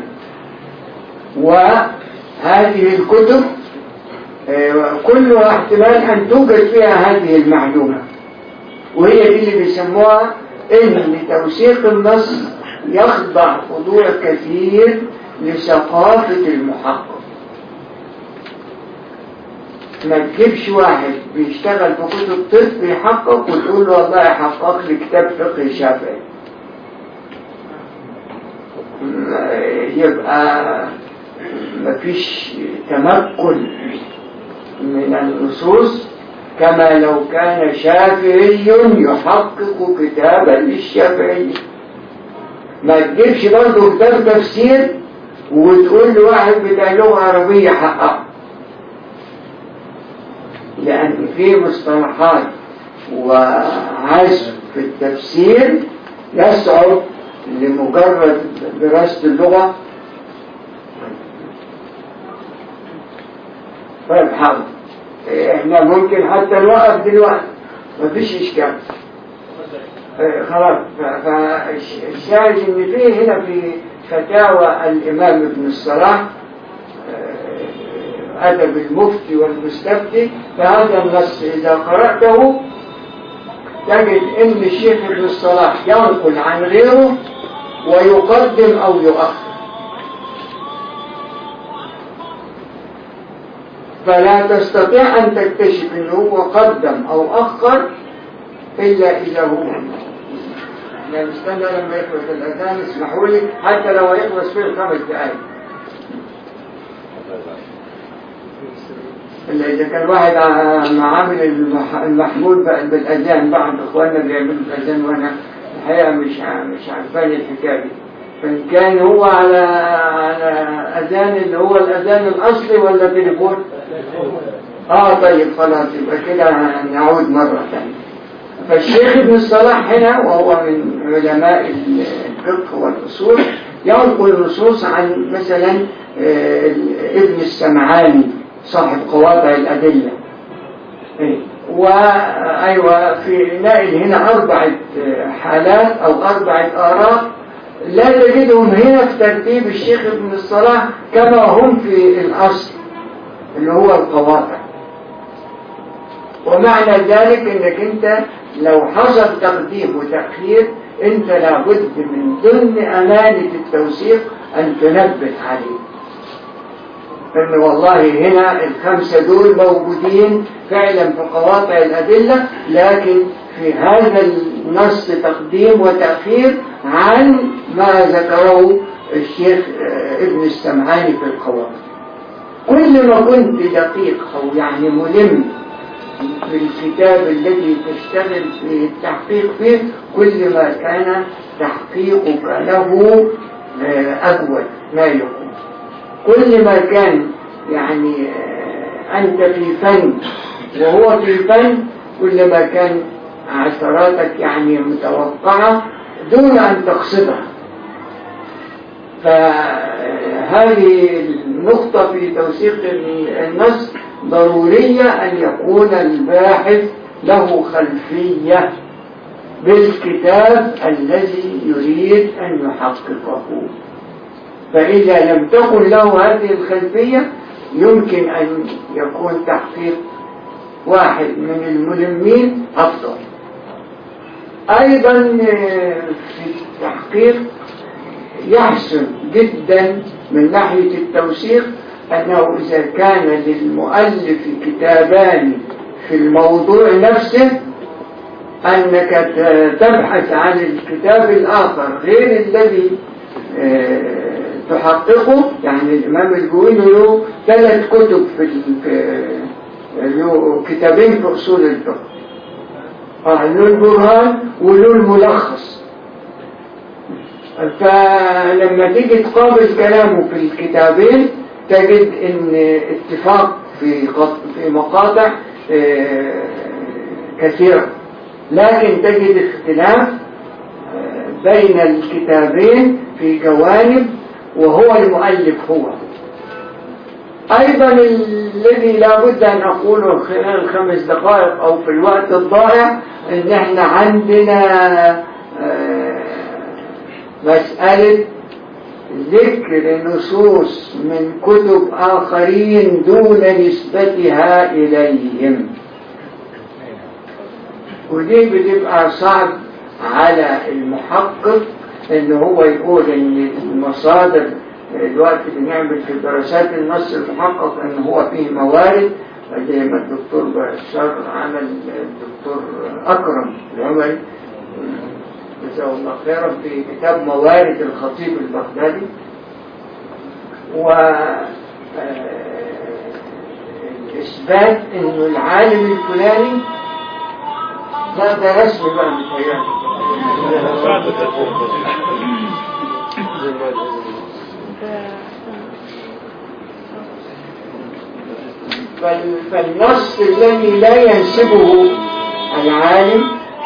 وهذه الكتب كلها احتمال أن توجد فيها هذه المعلومة، وهي دي اللي بيسموها إن توثيق النص يخضع خضوع كثير لثقافة المحقق. ما تجيبش واحد بيشتغل في كتب طب يحقق وتقول له والله حقق لي كتاب فقه شافعي، يبقى مفيش تمكن من النصوص كما لو كان شافعي يحقق كتابا للشافعي. ما تجيبش برضه كتاب تفسير وتقول له واحد بتاع لغة عربية حقق، لأن في مصطلحات وعزف في التفسير يصعب لمجرد دراسة اللغة. طيب حاضر، احنا ممكن حتى نوقف دلوقتي مفيش إشكال. خلاص. فالشاهد إن فيه هنا في فتاوى الإمام ابن الصلاح أدب المفتي والمستفتي، فهذا النص إذا قرأته تجد إن الشيخ ابن الصلاح ينقل عن غيره ويقدم أو يؤخر، فلا تستطيع أن تكتشف إنه هو قدم أو أخر إلا إذا هو يعني استنى لما يخلص الأذان. اسمحوا لي حتى لو يخلص فيه 5 دقائق، إلا إذا كان واحد عامل المحمول بالأذان. بعض إخواننا بيعملوا الأذان وأنا الحقيقة مش عارفاني الحكاية دي. فإن كان هو على أذان اللي هو الأذان الأصلي ولا تليفون؟ طيب خلاص، يبقى كده نعود مرة ثانية. فالشيخ ابن الصلاح هنا وهو من علماء الفقه والأصول ينقل نصوص عن مثلا ابن السمعاني صاحب قواطع الأدلة، وأيوة في نائل هنا 4 حالات أو 4 آراء لا تجدهم هنا في ترتيب الشيخ ابن الصلاح كما هم في الأصل اللي هو القواطع. ومعنى ذلك انك انت لو حصل تقديم وتأخير انت لابد من ضمن أمانة التوثيق ان تنبه عليه ان والله هنا ال5 دول موجودين فعلا في قواطع الأدلة، لكن في هذا النص تقديم وتأخير عن ما ذكره الشيخ ابن السمعاني في القواطع. كل ما كنت دقيق أو يعني ملم في الكتاب الذي تشتغل في التحقيق فيه كل ما كان تحقيقك له أجود ما يكون. كل ما كان يعني أنت في فن وهو في فن كل ما كان عثراتك يعني متوقعة دون أن تقصدها. فهذه النقطة في توثيق النص ضرورية أن يكون الباحث له خلفية بالكتاب الذي يريد أن يحققه. فإذا لم تكن له هذه الخلفية يمكن أن يكون تحقيق واحد من الملمين أفضل. أيضا في التحقيق يحسن جدا من ناحية التوثيق أنه إذا كان للمؤلف كتابان في الموضوع نفسه أنك تبحث عن الكتاب الآخر غير الذي تحققه. يعني الإمام الجويني له 3 كتب له كتابين في أصول الفقه، له البرهان وله الملخص. فلما تيجي تقابل كلامه في الكتابين تجد ان اتفاق في مقاطع كثيرة، لكن تجد اختلاف بين الكتابين في جوانب وهو المؤلف هو. أيضا الذي لا بد أن أقوله خلال 5 دقائق أو في الوقت الضائع إن احنا عندنا مسألة ذكر نصوص من كتب آخرين دون نسبتها إليهم، ودي بتبقى صعب على المحقق إن هو يقول إن المصادر دلوقتي بنعمل في دراسات النص المحقق إن هو فيه موارد زي ما الدكتور بشار عمل الدكتور أكرم العمري جزاه الله خيرا في كتاب موارد الخطيب البغدادي، وإثبات إنه العالم الفلاني ده رسم بقى متهيألي فالنص الذي لا ينسبه العالم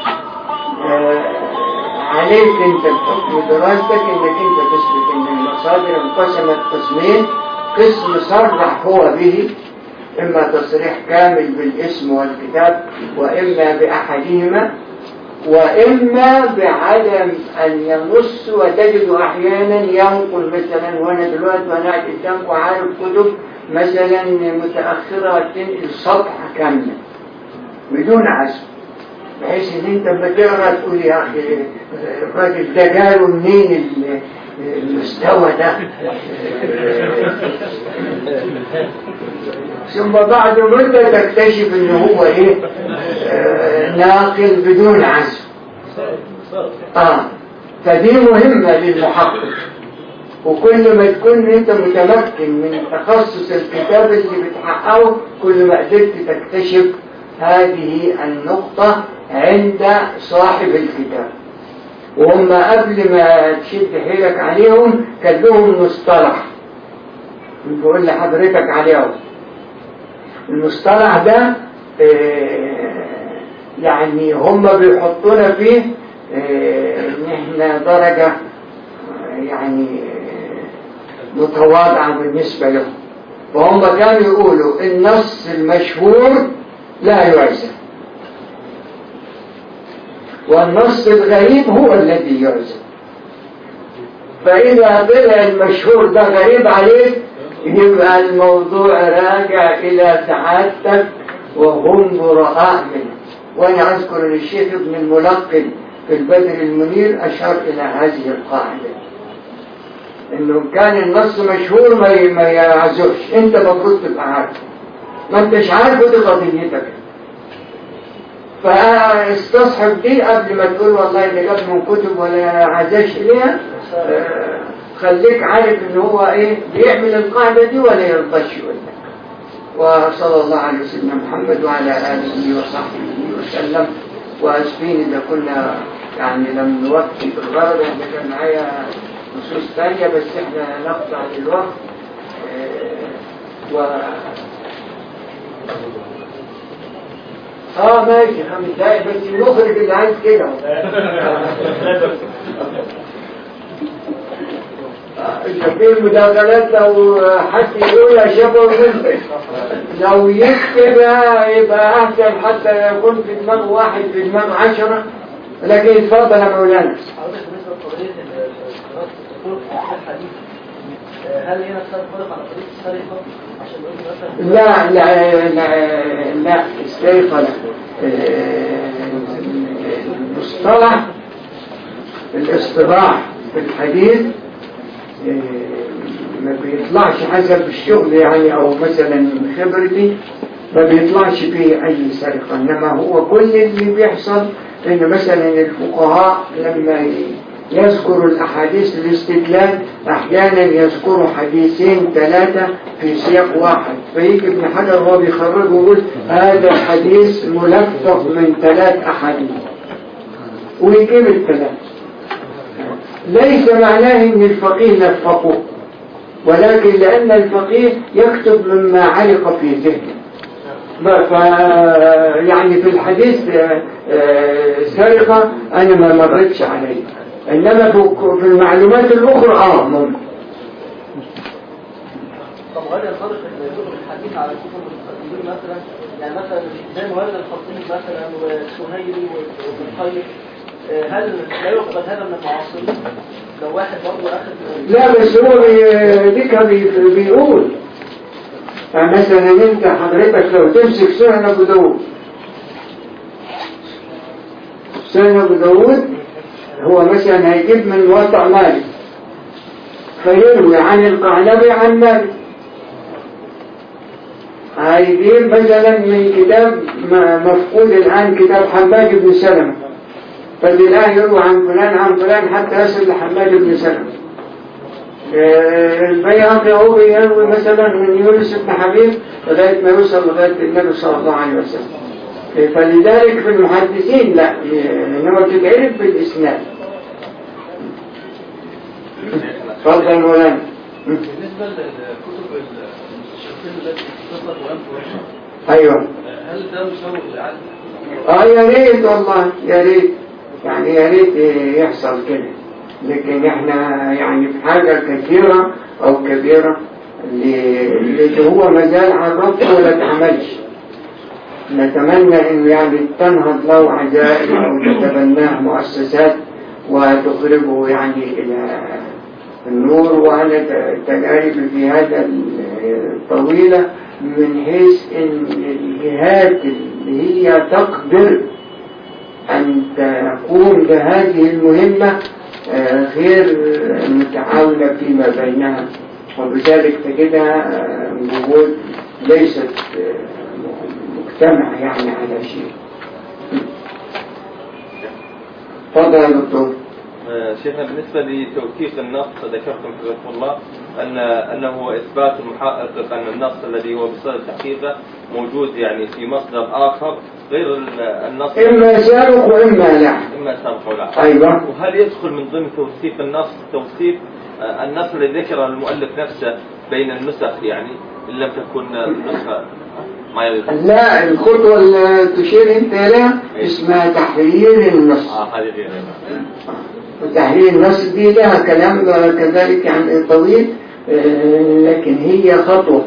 عليك انت بحكم دراستك انك انت تثبت ان المصادر انقسمت قسمين: قسم صرح هو به إما تصريح كامل بالاسم والكتاب، وإما بأحدهما، وإما بعدم أن ينص. وتجد أحيانا ينقل مثلا، وأنا دلوقتي وأنا قدامكم عارف كتب مثلا متأخرة تنقل صفحة كاملة بدون عزم، بحيث إن أنت لما تقرأ تقول يا أخي الراجل ده جاله منين المستوى ده. ثم بعد مدة تكتشف إن هو إيه، ناقل بدون عزم. فدي مهمة للمحقق. وكل ما تكون أنت متمكن من تخصص الكتاب اللي بتحققه، كل ما قدرت تكتشف هذه النقطة عند صاحب الكتاب. وهم قبل ما تشد حيلك عليهم كان لهم مصطلح بقول لحضرتك عليهم. المصطلح ده يعني هم بيحطونا فيه ان احنا درجة يعني متواضعة بالنسبة لهم. وهم كانوا يقولوا النص المشهور لا يعزم، والنص الغريب هو الذي يعزم. فإذا طلع المشهور ده غريب عليك، يبقى الموضوع راجع إلى سعادتك وهم براء منه. وأنا أذكر الشيخ ابن الملقن في البدر المنير أشار إلى هذه القاعدة، إنه كان النص مشهور ما يعزوش، أنت المفروض تبقى عارفه، ما أنتش عارفه دي قضيتك. فاستصحب دي قبل ما تقول والله اللي جاب من كتب ولا عزاش إليها. خليك عارف إن هو إيه بيعمل القاعدة دي ولا يرضاش يقول لك. وصلى الله على سيدنا محمد وعلى آله وصحبه وسلم. وأسفين إذا كنا يعني لم نوفي بالغرض، إحنا كان معايا نصوص ثانية بس إحنا نقطع للوقت. ماشي 5 دقايق بس نخرج اللي عايز كده. شايفين المداخلات، لو حد يقول يا شباب لو يكتب يبقى أحسن، حتى يكون في دماغ واحد في دماغ 10. لكن اتفضل يا مولانا. بالنسبة لقضية الحديث، هل هنا تختلف على قضية السرقة؟ عشان نقول مثلا لا السرقة المصطلح الاصطلاح في الحديث ما بيطلعش حسب الشغل يعني، او مثلا خبرتي ما بيطلعش فيه اي سرقة. انما هو كل اللي بيحصل ان مثلا الفقهاء لما يذكروا الاحاديث الاستدلال احيانا يذكروا حديثين 3 في سياق واحد، فيجي ابن حجر وهو بيخرجه ويقول هذا الحديث ملفق من 3 أحاديث ويجيب ال3. ليس معناه ان الفقيه لفقه، ولكن لان الفقيه يكتب مما علق في ذهنه. يعني في الحديث سرقة انا ما مرتش عليه، انما في المعلومات الاخرى ممكن. طب غير ينطبق الحديث على الكتب المتقدمين مثلا، يعني مثلا زي موارد الخطيب مثلا والسهيلي والخير، هل لا يقبل هذا من المعاصرين؟ لو واحد برضه اخذ لا بس هو بيقول مثلا انت حضرتك لو تمسك سنن ابو داود، سنن ابو داود هو مثلا هيجيب من وطأ مالك فيروي عن القعنبي عن مالك، هيجيب مثلا من كتاب مفقود الآن كتاب حماد بن سلمة، فالآن يروي عن فلان عن فلان حتى يصل لحماد بن سلمة. البيهقي هو يروي مثلا من يونس بن حبيب لغاية ما يوصل لغاية النبي صلى الله عليه وسلم. فلذلك في المحدثين لا، إنما بتتعرف بالإسناد. تفضل مولانا. بالنسبة لكتب الشخصين التي تطلق وينفر، أيوه هل ده مسوي لعل؟ يا ريت والله، يا ريت يعني، يا ريت يحصل كده. لكن احنا يعني في حاجة كثيرة أو كبيرة اللي هو مجال عرفته ولا تعملش. نتمنى انه يعني تنهض له عزائم او تتبناه مؤسسات وتخرجه يعني الى النور. وانا تجاربي في هذا الطويلة من حيث ان الجهات اللي هي تقدر ان تقوم بهذه المهمة غير متعاونة فيما بينها، وبذلك تجدها جهود ليست مجتمع يعني على شيء. تفضل يا دكتور. شيخنا، بالنسبة لتوثيق النص ذكرتم حفظكم الله أنه إثبات المحقق أن النص الذي هو بصدد تحقيقه موجود يعني في مصدر آخر غير النص، إما سابق وإما لا. إما سابق ولا. أيوة. وهل يدخل من ضمن توثيق النص توثيق النص الذي ذكره المؤلف نفسه بين النسخ، يعني إن لم تكن النسخة ما يدخل؟ لا، الخطوة اللي تشير أنت لها اسمها تحرير النص. هذه غير. تحرير النص دي لها كلام كذلك يعني طويل، لكن هي خطوة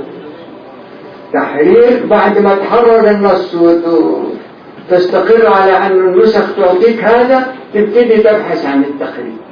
تحرير بعد ما تحرر النص وتستقر على أن النسخ تعطيك هذا، تبتدي تبحث عن التخريج.